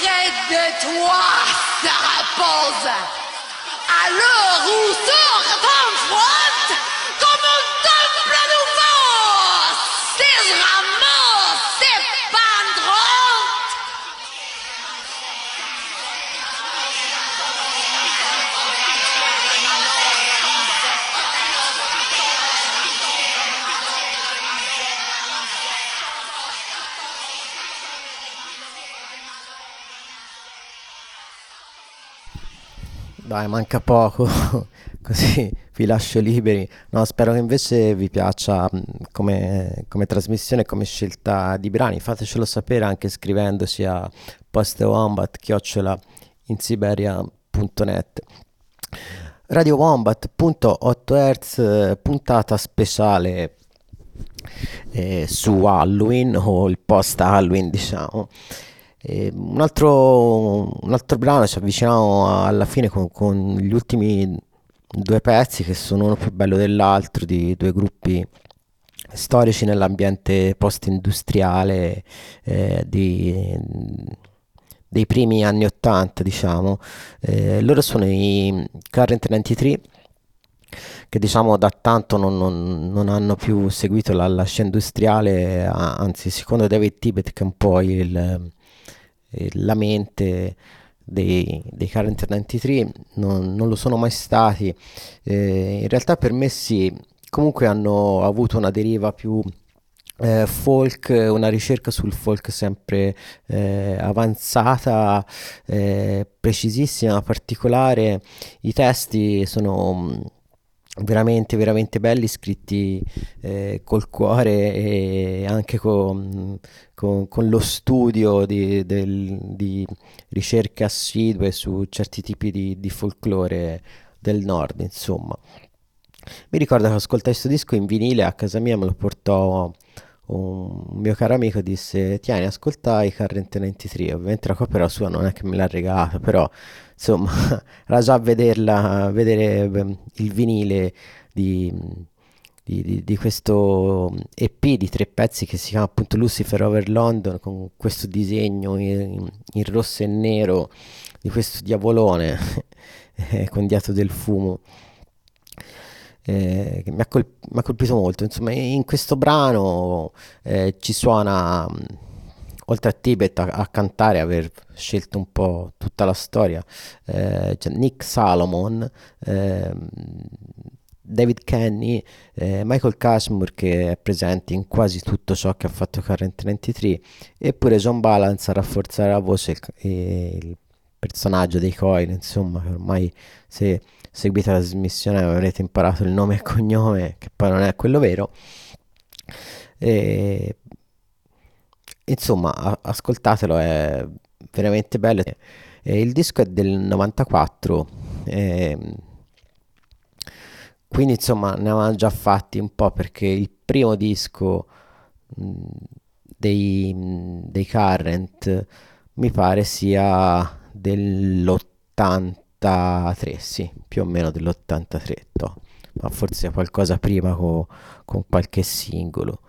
près de toi, Sarah Pose. À l'heure où sort en frotte, comme un temple nouveau, ses rameaux s'épandront. Dai, manca poco, così vi lascio liberi. No, spero che invece vi piaccia mh, come, come trasmissione, come scelta di brani. Fatecelo sapere anche scrivendoci a postwombat chiocciola insiberia punto net. Radio Wombat punto otto hertz, puntata speciale eh, su Halloween, o il post Halloween, diciamo. E un altro, un altro brano, ci avviciniamo alla fine con, con gli ultimi due pezzi, che sono uno più bello dell'altro, di due gruppi storici nell'ambiente post-industriale eh, di, dei primi anni ottanta, diciamo. Eh, loro sono i Current novantatré, che diciamo da tanto non, non, non hanno più seguito la, la scena industriale, anzi secondo David Tibet, che è un po' il la mente dei, dei Current novantatré, non, non lo sono mai stati. Eh, in realtà per me sì, comunque hanno avuto una deriva più eh, folk, una ricerca sul folk sempre eh, avanzata, eh, precisissima, particolare. I testi sono veramente veramente belli, scritti eh, col cuore e anche con, con, con lo studio di, del, di ricerche assidue su certi tipi di, di folklore del nord, insomma. Mi ricordo che ascoltai questo disco in vinile a casa mia, me lo portò un mio caro amico, disse: tieni, ascolta i Current novantatré. Ovviamente la copia era sua, non è che me l'ha regalato, però insomma era già a vederla, vedere il vinile di, di, di, di questo E P di tre pezzi che si chiama appunto Lucifer Over London, con questo disegno in, in rosso e nero di questo diavolone con dietro del fumo. Eh, che mi ha, colp- mi ha colpito molto. Insomma, in questo brano eh, ci suona, mh, oltre a Tibet a, a cantare, aver scelto un po' tutta la storia, eh, c'è Nick Salomon, eh, David Kenny, eh, Michael Cashmore, che è presente in quasi tutto ciò che ha fatto Current novantatré, e pure John Balance a rafforzare la voce e il personaggio dei Coil. Insomma, che ormai, se seguite la trasmissione, avrete imparato il nome e cognome, che poi non è quello vero. E, insomma, a- ascoltatelo, è veramente bello. E il disco è del novantaquattro, e quindi insomma ne avevano già fatti un po', perché il primo disco mh, dei, mh, dei Current mi pare sia dell'ottantatré, sì, più o meno dell'ottantatré, toh. Ma forse qualcosa prima co- con qualche singolo.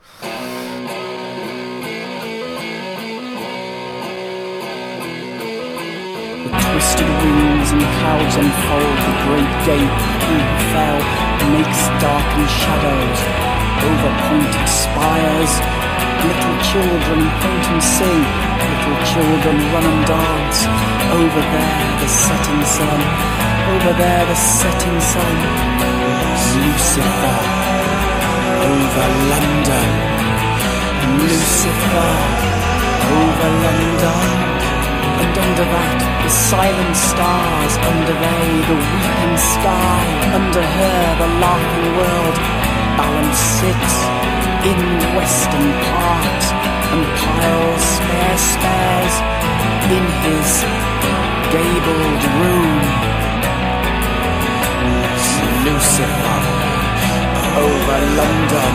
The twisted wings and clouds unfold, the great gate who fell makes darkened shadows over pointed spires. Little children point and sing, little children run and dance. Over there the setting sun, over there the setting sun. Lucifer, over London. Lucifer, over London. And under that, the silent stars, under they, the weeping sky, under her, the laughing world. Balance sits in western part, and piles spare spares in his gabled room. Lucifer, over London.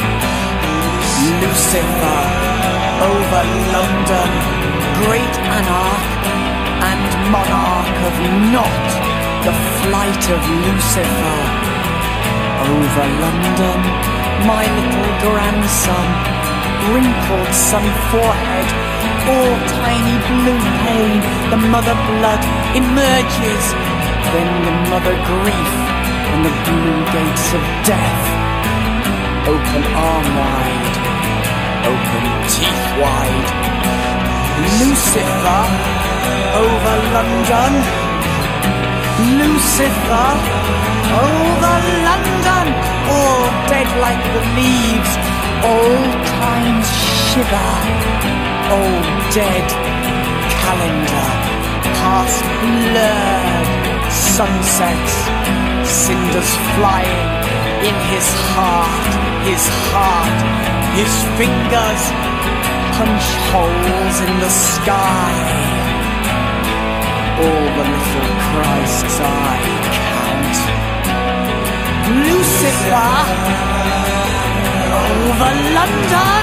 Lucifer, over London. Great anarch and monarch of naught, the flight of Lucifer over London. My little grandson, wrinkled sun forehead, all tiny blue pain, the mother blood emerges, then the mother grief, and the blue gates of death. Open arm wide, open teeth wide. Lucifer over London, Lucifer over London, all dead like the leaves, old times shiver, old dead calendar, past blurred sunsets, cinders flying in his heart, his heart, his fingers punch holes in the sky. All the little Christ's I count. Lucifer over London,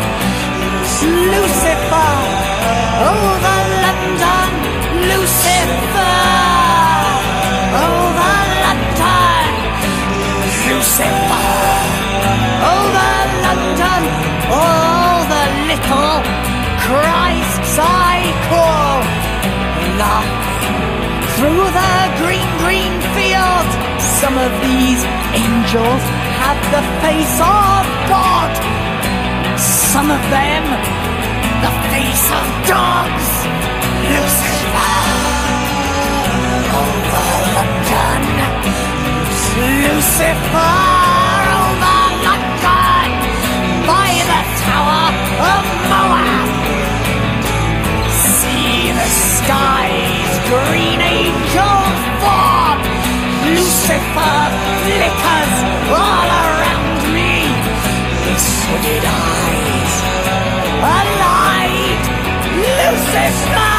Lucifer over London, Lucifer over London, Lucifer over London. All the little Christ's I call, laughing through the green, green field. Some of these angels have the face of God, some of them the face of dogs. Lucifer over London, Lucifer over London, by the Tower of Moab. See the skies, green angels form. Lucifer flickers all around me. His hooded eyes alight. Lucifer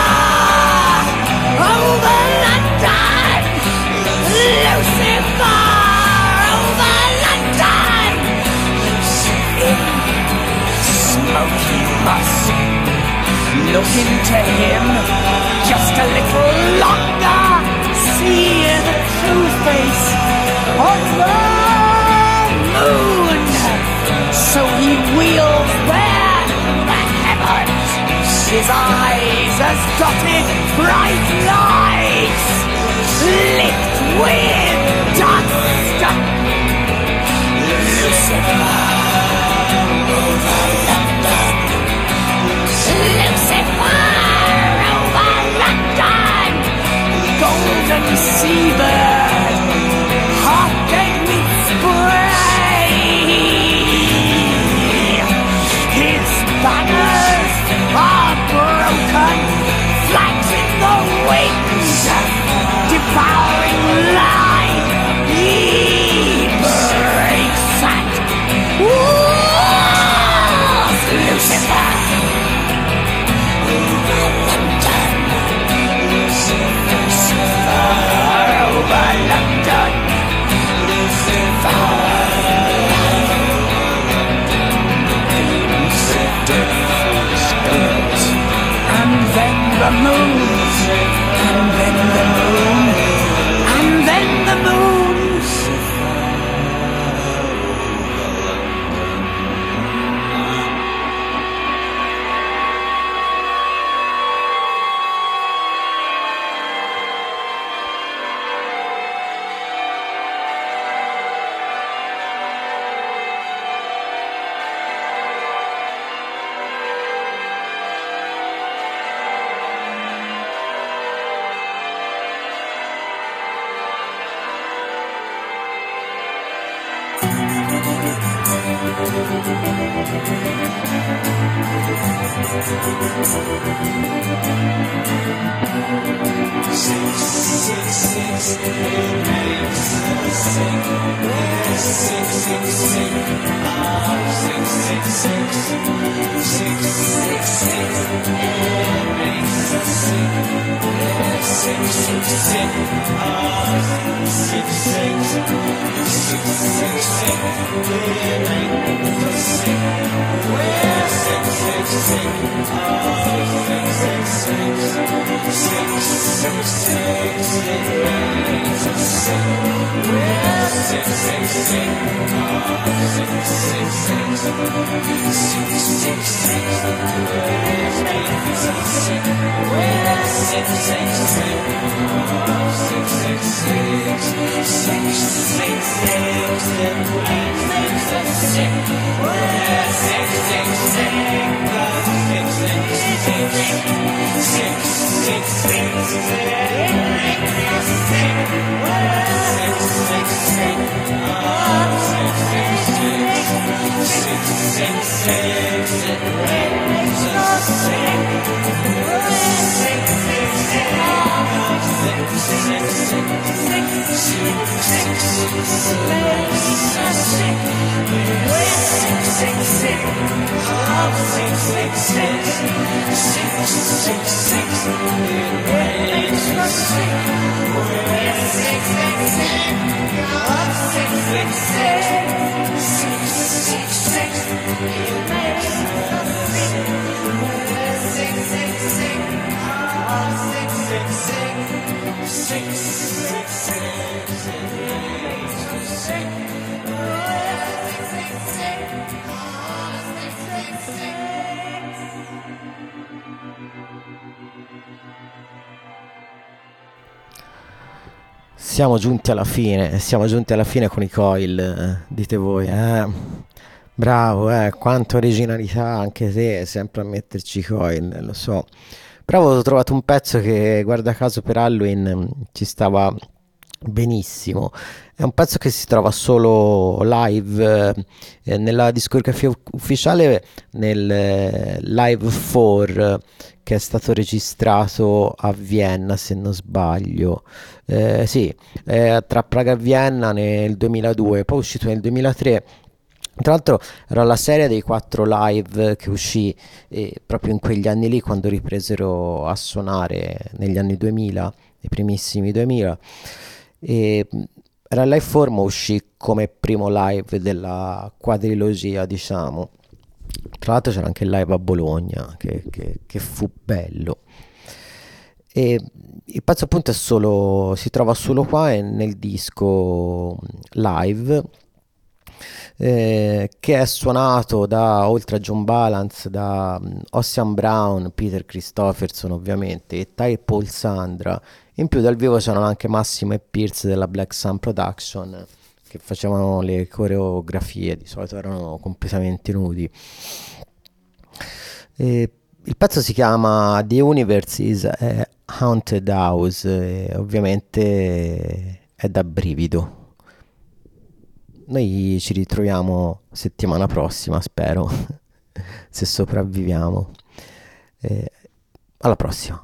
over London, Lucifer over London. In smoky musk, look into him just a little longer. See the true face of the moon. So he wheels there through the heavens, his eyes as dotted bright lights, licked with dust. Lucifer over London, Lucifer over London. Golden seabird, half dead with spray. His banners are broken, flags in the winds, devouring life. He breaks at walls. Lucifer over London, Lucifer over London, Lucifer. And then the moon, and then the moon, and then the moon. Six, six, six, Siamo giunti alla fine, siamo giunti alla fine con i Coil, eh, dite voi, eh, bravo, eh, quanta originalità anche te, sempre a metterci i Coil, lo so, però ho trovato un pezzo che guarda caso per Halloween ci stava benissimo, è un pezzo che si trova solo live eh, nella discografia ufficiale, nel eh, Live quattro che è stato registrato a Vienna se non sbaglio, eh, sì, eh, tra Praga e Vienna nel duemiladue, poi è uscito nel duemilatré. Tra l'altro era la serie dei quattro live che uscì eh, proprio in quegli anni lì, quando ripresero a suonare negli anni duemila, nei primissimi duemila. E era Live quattro, ma uscì come primo live della quadrilogia, diciamo. Tra l'altro c'era anche il live a Bologna che, che, che fu bello, e il pezzo appunto è solo, si trova solo qua e nel disco live, eh, che è suonato da, oltre a John Balance, da Ossian Brown, Peter Christopherson ovviamente e Ty Paul Sandra. In più dal vivo c'erano anche Massimo e Pierce della Black Sun Production che facevano le coreografie, di solito erano completamente nudi. E il pezzo si chiama The Universe is a Haunted House e ovviamente è da brivido. Noi ci ritroviamo settimana prossima, spero, se sopravviviamo. E alla prossima.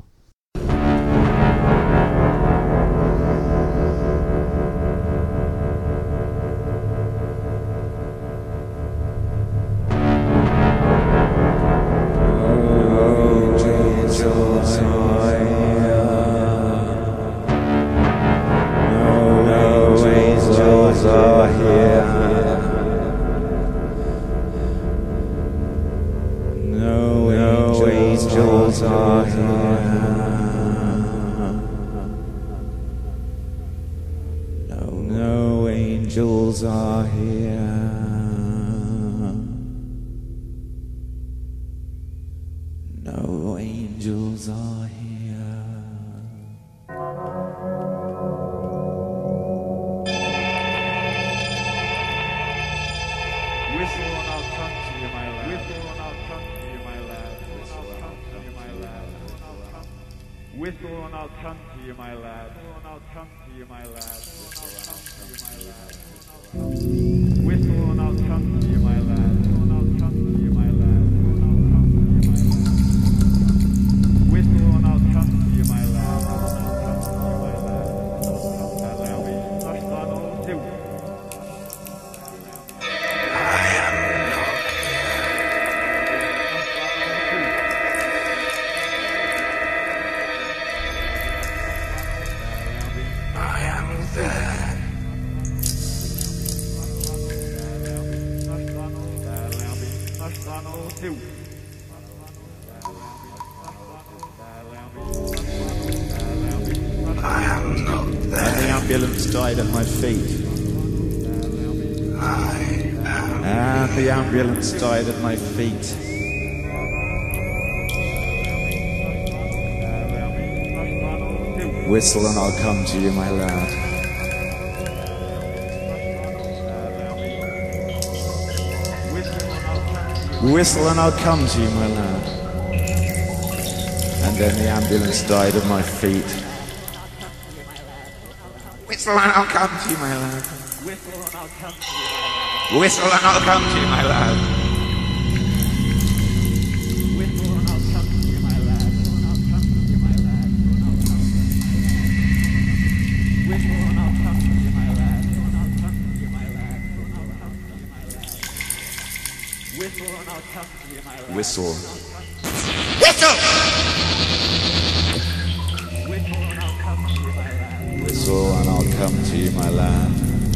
Whistle and I'll come to you, my lad. Whistle and I'll come to you, my lad. Whistle and I'll come to you, my lad. Whistle and I'll come to you, my lad. Whistle and I'll come to you, my lad. Allow me, Mastano, do. I am not there. I am not there. And the ambulance died at my feet. And the ambulance died at my feet. Whistle and I'll come to you, my lad. Whistle and I'll come to you, my lad. And then the ambulance died at my feet. Whistle and I'll come to you, my lad. Whistle and I'll come to you. Whistle and I'll come to you, my lad. Whistle and I'll come to you, my lad. Whistle and I'll come to you, my lad. Whistle and I'll come to you, my lad. Whistle. Whistle! Whistle and I'll come to you, my lad.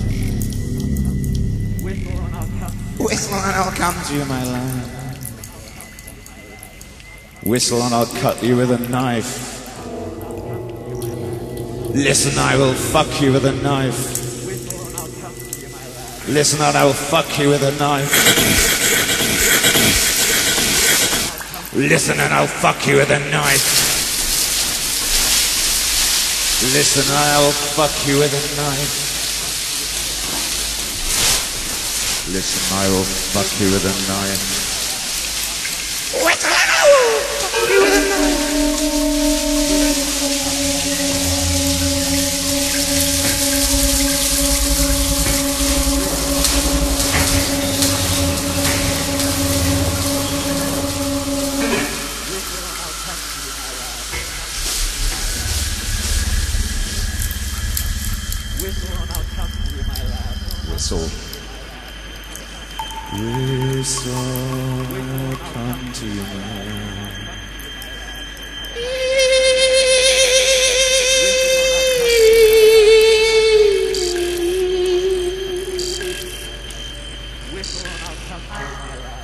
Whistle and I'll come to you, my lad. Whistle and I'll cut you with a knife. Listen, I will fuck you with a knife. Listen and I will fuck you with a knife. Listen and I'll fuck you with a knife. Listen, I'll fuck you with a knife. Listen, I will fuck you with a knife. Listen, I will fuck you with a knife. Whistle. Whistle, come to you, man. Whistle, I'll come to you, my lad.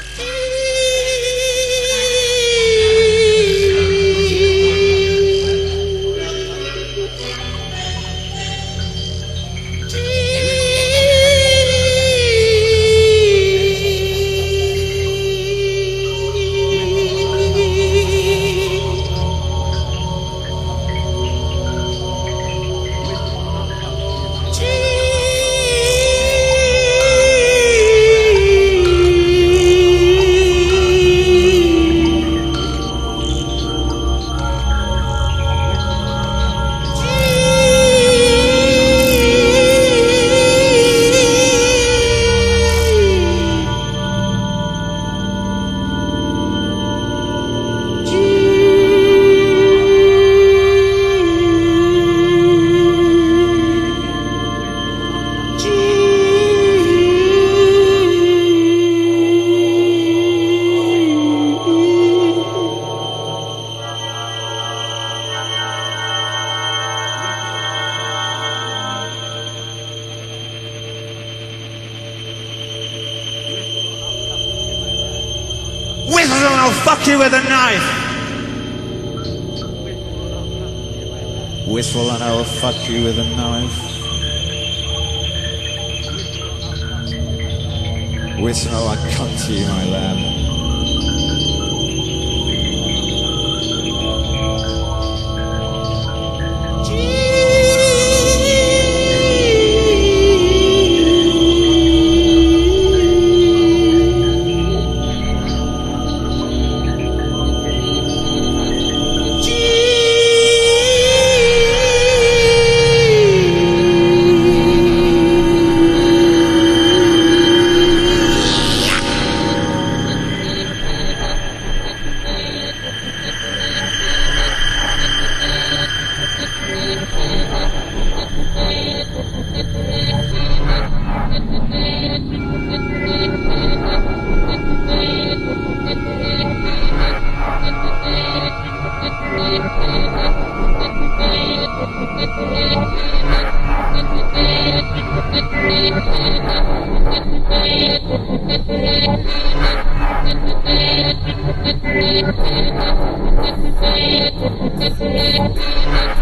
I'll fuck you with a knife. Whistle and I'll fuck you with a knife. Whistle and I'll come to you, my lad.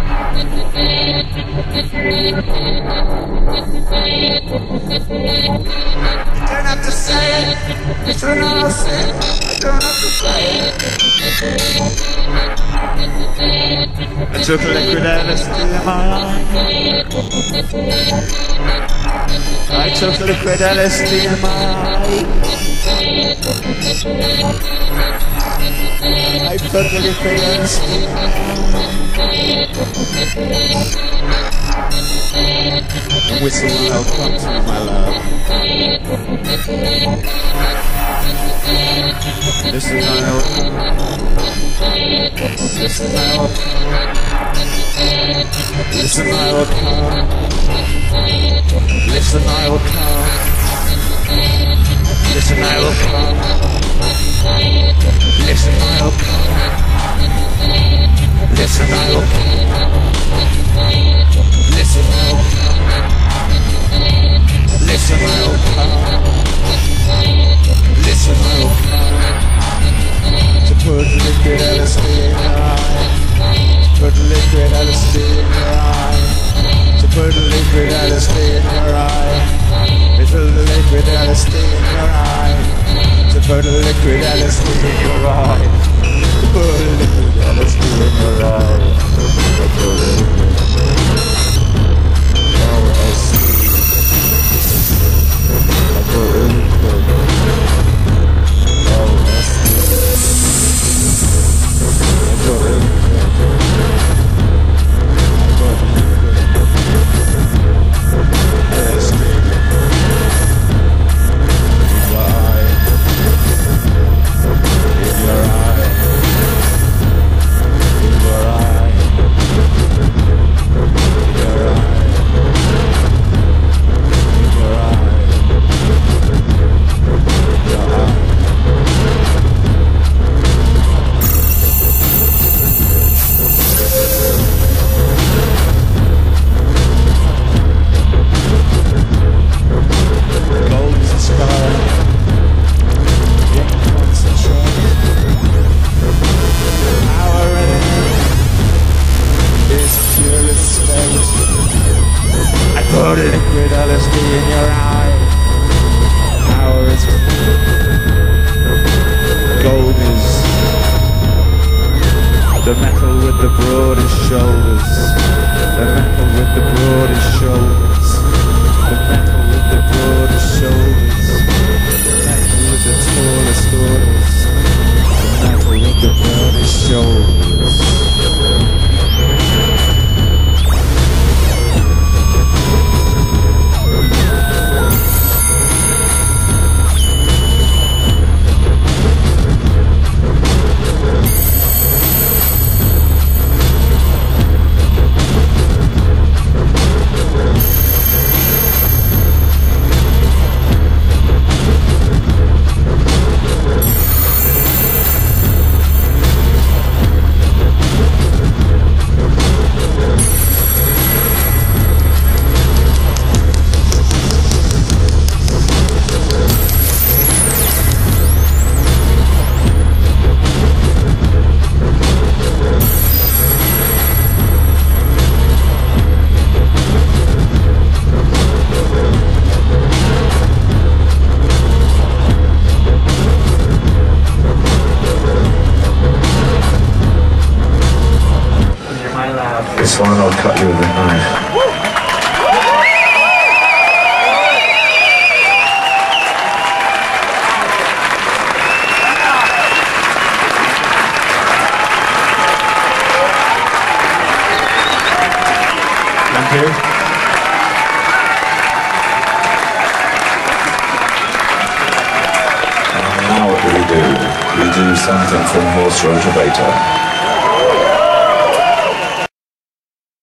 Thank you. Listen, I'll sing, I don't have to say it. I took liquid L S D in my eye. I took liquid L S D in my eye. I put the liquid L S D in my eye. And whistle loud, come to my love. Listen, I'll Listen, I'll Listen, I will come. Listen, I will come. Listen, I will come. Listen, I will come. Listen, I will come. Listen, I will come. Listen, I will come. Listen, I will come. To put liquid L S D in your eye. To put liquid L S D in your eye. To put liquid L S D in your eye. To put liquid L S D in your eye. To put liquid L S D in your eye. To put liquid L S D in your eye. To put liquid L S D. I put liquid L S D. I put liquid. Put liquid L S D in your eye. Power is gold is the metal with the broadest shoulders. The metal with the broadest shoulders. The metal with the broadest shoulders. The metal with the tallest orders. The metal with the broadest shoulders. This one I'll cut you with a knife. Thank you. And now what do we do? We do something from Horse Rotor Beta.